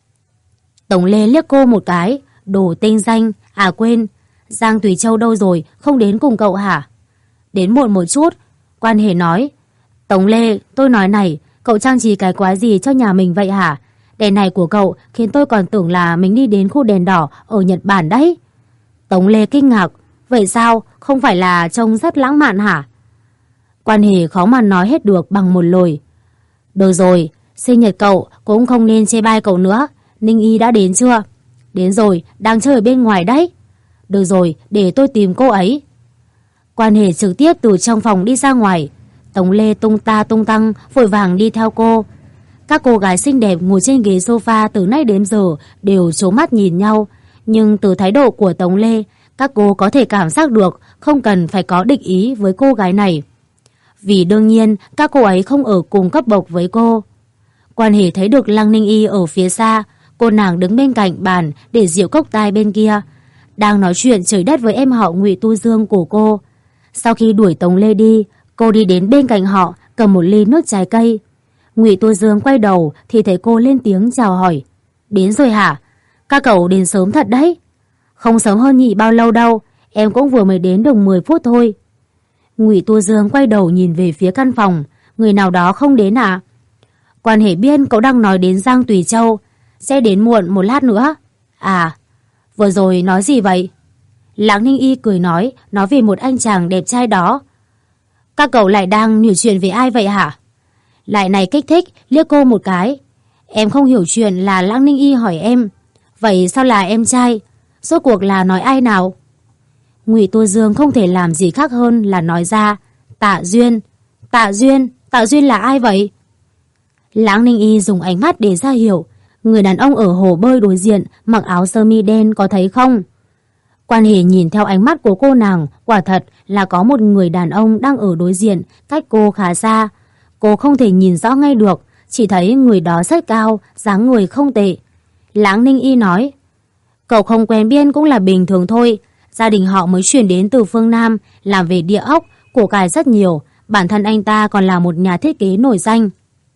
A: Tống Lê liếc cô một cái. Đồ tinh danh. À quên, Giang Tùy Châu đâu rồi, không đến cùng cậu hả? Đến muộn một chút. Quan Hề nói. Tống Lê, tôi nói này, cậu trang trí cái quái gì cho nhà mình vậy hả? Đèn này của cậu khiến tôi còn tưởng là mình đi đến khu đèn đỏ ở Nhật Bản đấy. Tống Lê kinh ngạc. Vậy sao, không phải là trông rất lãng mạn hả? Quan Hề khó mà nói hết được bằng một lời. Được rồi, sinh nhật cậu cũng không nên chê bai cậu nữa. Ninh Y đã đến chưa? Đến rồi, đang chơi ở bên ngoài đấy. Được rồi, để tôi tìm cô ấy. Quan Hề trực tiếp từ trong phòng đi ra ngoài. Tống Lê tung ta tung tăng vội vàng đi theo cô. Các cô gái xinh đẹp ngồi trên ghế sofa từ nay đến giờ đều trố mắt nhìn nhau. Nhưng từ thái độ của Tống Lê, các cô có thể cảm giác được không cần phải có địch ý với cô gái này. Vì đương nhiên các cô ấy không ở cùng cấp bậc với cô. Quan Hề thấy được Lăng Ninh Y ở phía xa. Cô nàng đứng bên cạnh bàn để dịu cốc tai bên kia, đang nói chuyện trời đất với em họ Ngụy Tu Dương của cô. Sau khi đuổi Tống Lê đi, cô đi đến bên cạnh họ cầm một ly nước trái cây. Ngụy Tu Dương quay đầu thì thấy cô lên tiếng chào hỏi. Đến rồi hả? Các cậu đến sớm thật đấy. Không sớm hơn nhị bao lâu đâu, em cũng vừa mới đến được mười phút thôi. Ngụy Tu Dương quay đầu nhìn về phía căn phòng. Người nào đó không đến à? Quan Hề biết cậu đang nói đến Giang Tùy Châu. Sẽ đến muộn một lát nữa. À, vừa rồi nói gì vậy? Lăng Ninh Y cười nói, nói về một anh chàng đẹp trai đó. Các cậu lại đang nói chuyện về ai vậy hả? Lại này kích thích, liếc cô một cái. Em không hiểu chuyện là Lăng Ninh Y hỏi em. Vậy sao là em trai? Rốt cuộc là nói ai nào? Ngụy Tu Dương không thể làm gì khác hơn là nói ra. Tạ Duyên. Tạ Duyên? Tạ Duyên là ai vậy? Lăng Ninh Y dùng ánh mắt để ra hiểu. Người đàn ông ở hồ bơi đối diện mặc áo sơ mi đen có thấy không? Quan Hề nhìn theo ánh mắt của cô nàng, quả thật là có một người đàn ông đang ở đối diện, cách cô khá xa. Cô không thể nhìn rõ ngay được, chỉ thấy người đó rất cao, dáng người không tệ. Lăng Ninh Y nói, cậu không quen biết cũng là bình thường thôi. Gia đình họ mới chuyển đến từ phương Nam, làm về địa ốc, của cải rất nhiều. Bản thân anh ta còn là một nhà thiết kế nổi danh.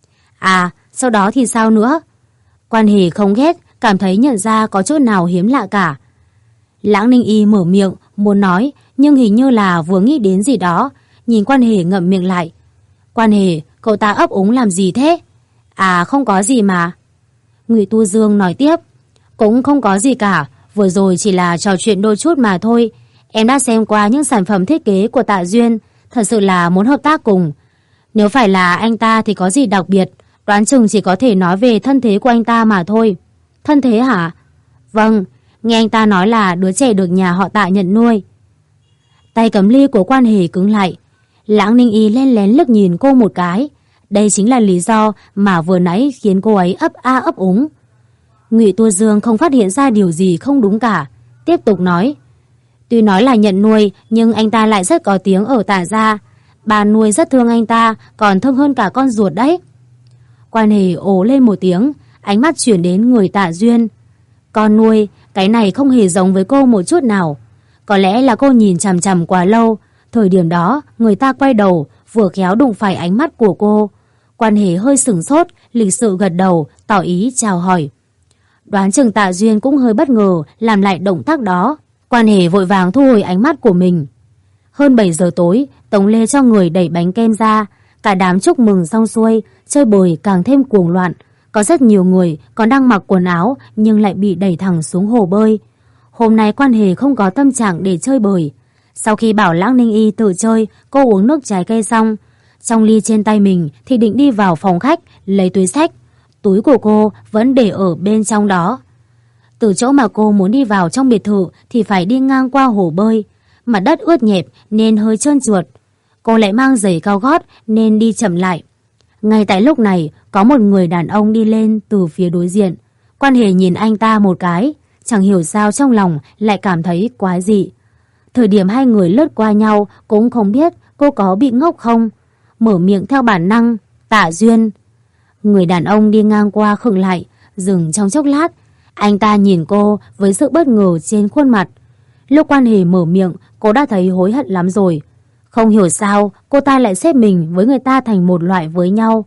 A: À, sau đó thì sao nữa? Quan Hề không ghét, cảm thấy nhận ra có chỗ nào hiếm lạ cả. Lăng Ninh Y mở miệng, muốn nói, nhưng hình như là vừa nghĩ đến gì đó. Nhìn Quan Hề ngậm miệng lại. Quan Hề, cậu ta ấp úng làm gì thế? À, không có gì mà. Ngụy Tu Dương nói tiếp. Cũng không có gì cả, vừa rồi chỉ là trò chuyện đôi chút mà thôi. Em đã xem qua những sản phẩm thiết kế của Tạ Duyên, thật sự là muốn hợp tác cùng. Nếu phải là anh ta thì có gì đặc biệt, đoán chừng chỉ có thể nói về thân thế của anh ta mà thôi. Thân thế hả? Vâng, nghe anh ta nói là đứa trẻ được nhà họ Tạ nhận nuôi. Tay cầm ly của Quan Hề cứng lại. Lăng Ninh Y len lén liếc nhìn cô một cái. Đây chính là lý do mà vừa nãy khiến cô ấy ấp a ấp úng. Ngụy Tu Dương không phát hiện ra điều gì không đúng cả, tiếp tục nói. Tuy nói là nhận nuôi, nhưng anh ta lại rất có tiếng ở Tạ gia. Bà nuôi rất thương anh ta, còn thương hơn cả con ruột đấy. Quan Hề ồ lên một tiếng, ánh mắt chuyển đến người Tạ Duyên. Con nuôi, cái này không hề giống với cô một chút nào. Có lẽ là cô nhìn chằm chằm quá lâu. Thời điểm đó, người ta quay đầu, vừa khéo đụng phải ánh mắt của cô. Quan Hề hơi sửng sốt, lịch sự gật đầu, tỏ ý chào hỏi. Đoán chừng Tạ Duyên cũng hơi bất ngờ làm lại động tác đó. Quan Hề vội vàng thu hồi ánh mắt của mình. Hơn bảy giờ tối, Tống Lê cho người đẩy bánh kem ra. Cả đám chúc mừng xong xuôi, chơi bời càng thêm cuồng loạn. Có rất nhiều người còn đang mặc quần áo nhưng lại bị đẩy thẳng xuống hồ bơi. Hôm nay Quan Hề không có tâm trạng để chơi bời. Sau khi bảo Lăng Ninh Y tự chơi, cô uống nước trái cây xong. Trong ly trên tay mình thì định đi vào phòng khách lấy túi xách. Túi của cô vẫn để ở bên trong đó. Từ chỗ mà cô muốn đi vào trong biệt thự thì phải đi ngang qua hồ bơi. Mặt đất ướt nhẹp nên hơi trơn trượt. Cô lại mang giày cao gót nên đi chậm lại. Ngay tại lúc này có một người đàn ông đi lên từ phía đối diện. Quan Hề nhìn anh ta một cái, chẳng hiểu sao trong lòng lại cảm thấy quái dị. Thời điểm hai người lướt qua nhau cũng không biết cô có bị ngốc không. Mở miệng theo bản năng, Tạ Duyên. Người đàn ông đi ngang qua khựng lại, dừng trong chốc lát. Anh ta nhìn cô với sự bất ngờ trên khuôn mặt. Lúc Quan Hề mở miệng, cô đã thấy hối hận lắm rồi. Không hiểu sao cô ta lại xếp mình với người ta thành một loại với nhau.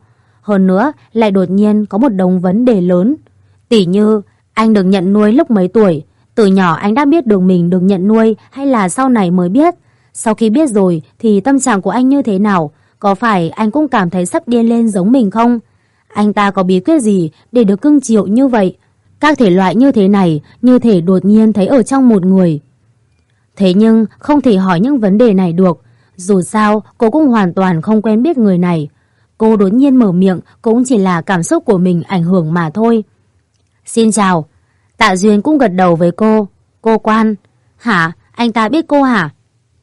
A: Hơn nữa lại đột nhiên có một đống vấn đề lớn. Tỉ như anh được nhận nuôi lúc mấy tuổi? Từ nhỏ anh đã biết được mình được nhận nuôi hay là sau này mới biết? Sau khi biết rồi thì tâm trạng của anh như thế nào? Có phải anh cũng cảm thấy sắp điên lên giống mình không? Anh ta có bí quyết gì để được cưng chiều như vậy? Các thể loại như thế này như thể đột nhiên thấy ở trong một người. Thế nhưng không thể hỏi những vấn đề này được. Dù sao cô cũng hoàn toàn không quen biết người này. Cô đột nhiên mở miệng cũng chỉ là cảm xúc của mình ảnh hưởng mà thôi. Xin chào. Tạ Duyên cũng gật đầu với cô. Cô Quan. Hả? Anh ta biết cô hả?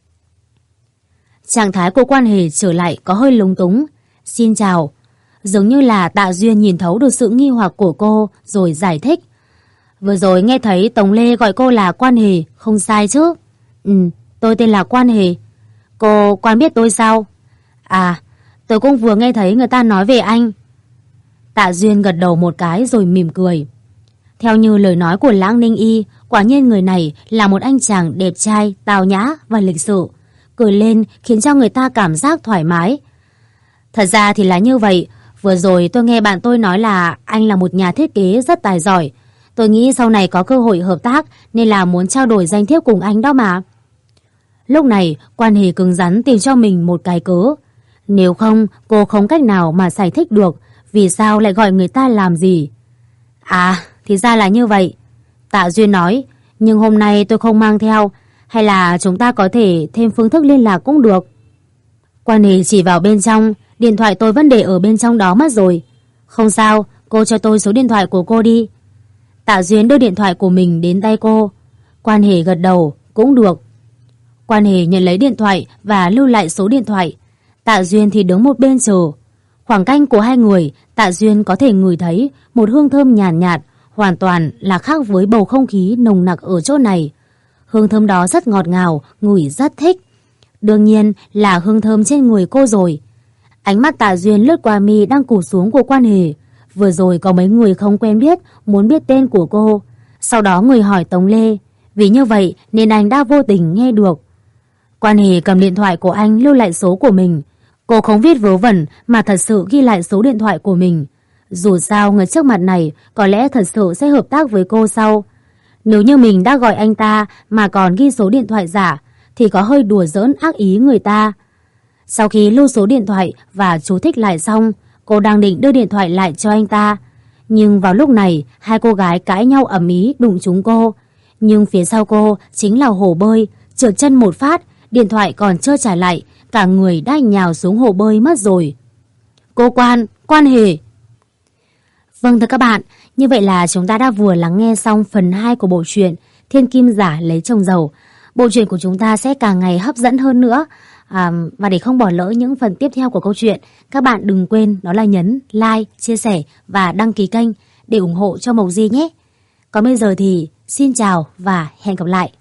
A: Trạng thái của Quan Hề trở lại có hơi lúng túng. Xin chào. Giống như là Tạ Duyên nhìn thấu được sự nghi hoặc của cô rồi giải thích. Vừa rồi nghe thấy Tống Lê gọi cô là Quan Hề, không sai chứ? Ừ, tôi tên là Quan Hề. Cô Quan biết tôi sao? À, tôi cũng vừa nghe thấy người ta nói về anh. Tạ Duyên gật đầu một cái rồi mỉm cười. Theo như lời nói của Lãng Ninh Y, quả nhiên người này là một anh chàng đẹp trai, tao nhã và lịch sự. Cười lên khiến cho người ta cảm giác thoải mái. Thật ra thì là như vậy. Vừa rồi tôi nghe bạn tôi nói là anh là một nhà thiết kế rất tài giỏi. Tôi nghĩ sau này có cơ hội hợp tác nên là muốn trao đổi danh thiếp cùng anh đó mà. Lúc này Quan Hề cứng rắn tìm cho mình một cái cớ. Nếu không cô không cách nào mà giải thích được vì sao lại gọi người ta làm gì. À thì ra là như vậy. Tạ Duyên nói. Nhưng hôm nay tôi không mang theo. Hay là chúng ta có thể thêm phương thức liên lạc cũng được. Quan Hề chỉ vào bên trong. Điện thoại tôi vẫn để ở bên trong đó mất rồi. Không sao, cô cho tôi số điện thoại của cô đi. Tạ Duyên đưa điện thoại của mình đến tay cô. Quan Hề gật đầu. Cũng được. Quan Hề nhận lấy điện thoại và lưu lại số điện thoại. Tạ Duyên thì đứng một bên chờ. Khoảng cách của hai người, Tạ Duyên có thể ngửi thấy một hương thơm nhàn nhạt, nhạt, hoàn toàn là khác với bầu không khí nồng nặc ở chỗ này. Hương thơm đó rất ngọt ngào, ngửi rất thích. Đương nhiên là hương thơm trên người cô rồi. Ánh mắt Tạ Duyên lướt qua mi đang cụp xuống của Quan Hề. Vừa rồi có mấy người không quen biết muốn biết tên của cô. Sau đó người hỏi Tống Lê. Vì như vậy nên anh đã vô tình nghe được. Quan Hề cầm điện thoại của anh lưu lại số của mình. Cô không viết vớ vẩn mà thật sự ghi lại số điện thoại của mình. Dù sao người trước mặt này có lẽ thật sự sẽ hợp tác với cô sau. Nếu như mình đã gọi anh ta mà còn ghi số điện thoại giả thì có hơi đùa giỡn ác ý người ta. Sau khi lưu số điện thoại và chú thích lại xong, cô đang định đưa điện thoại lại cho anh ta. Nhưng vào lúc này hai cô gái cãi nhau ầm ĩ đụng trúng cô. Nhưng phía sau cô chính là hồ bơi. Trượt chân một phát, điện thoại còn chưa trả lại, cả người đã nhào xuống hồ bơi mất rồi. Cô Quan, Quan Hề. Vâng thưa các bạn, như vậy là chúng ta đã vừa lắng nghe xong phần hai của bộ truyện Thiên Kim Giả Lấy Chồng Giàu. Bộ truyện của chúng ta sẽ càng ngày hấp dẫn hơn nữa. À, và để không bỏ lỡ những phần tiếp theo của câu chuyện, các bạn đừng quên đó là nhấn like, chia sẻ và đăng ký kênh để ủng hộ cho Mộc Di nhé. Còn bây giờ thì xin chào và hẹn gặp lại.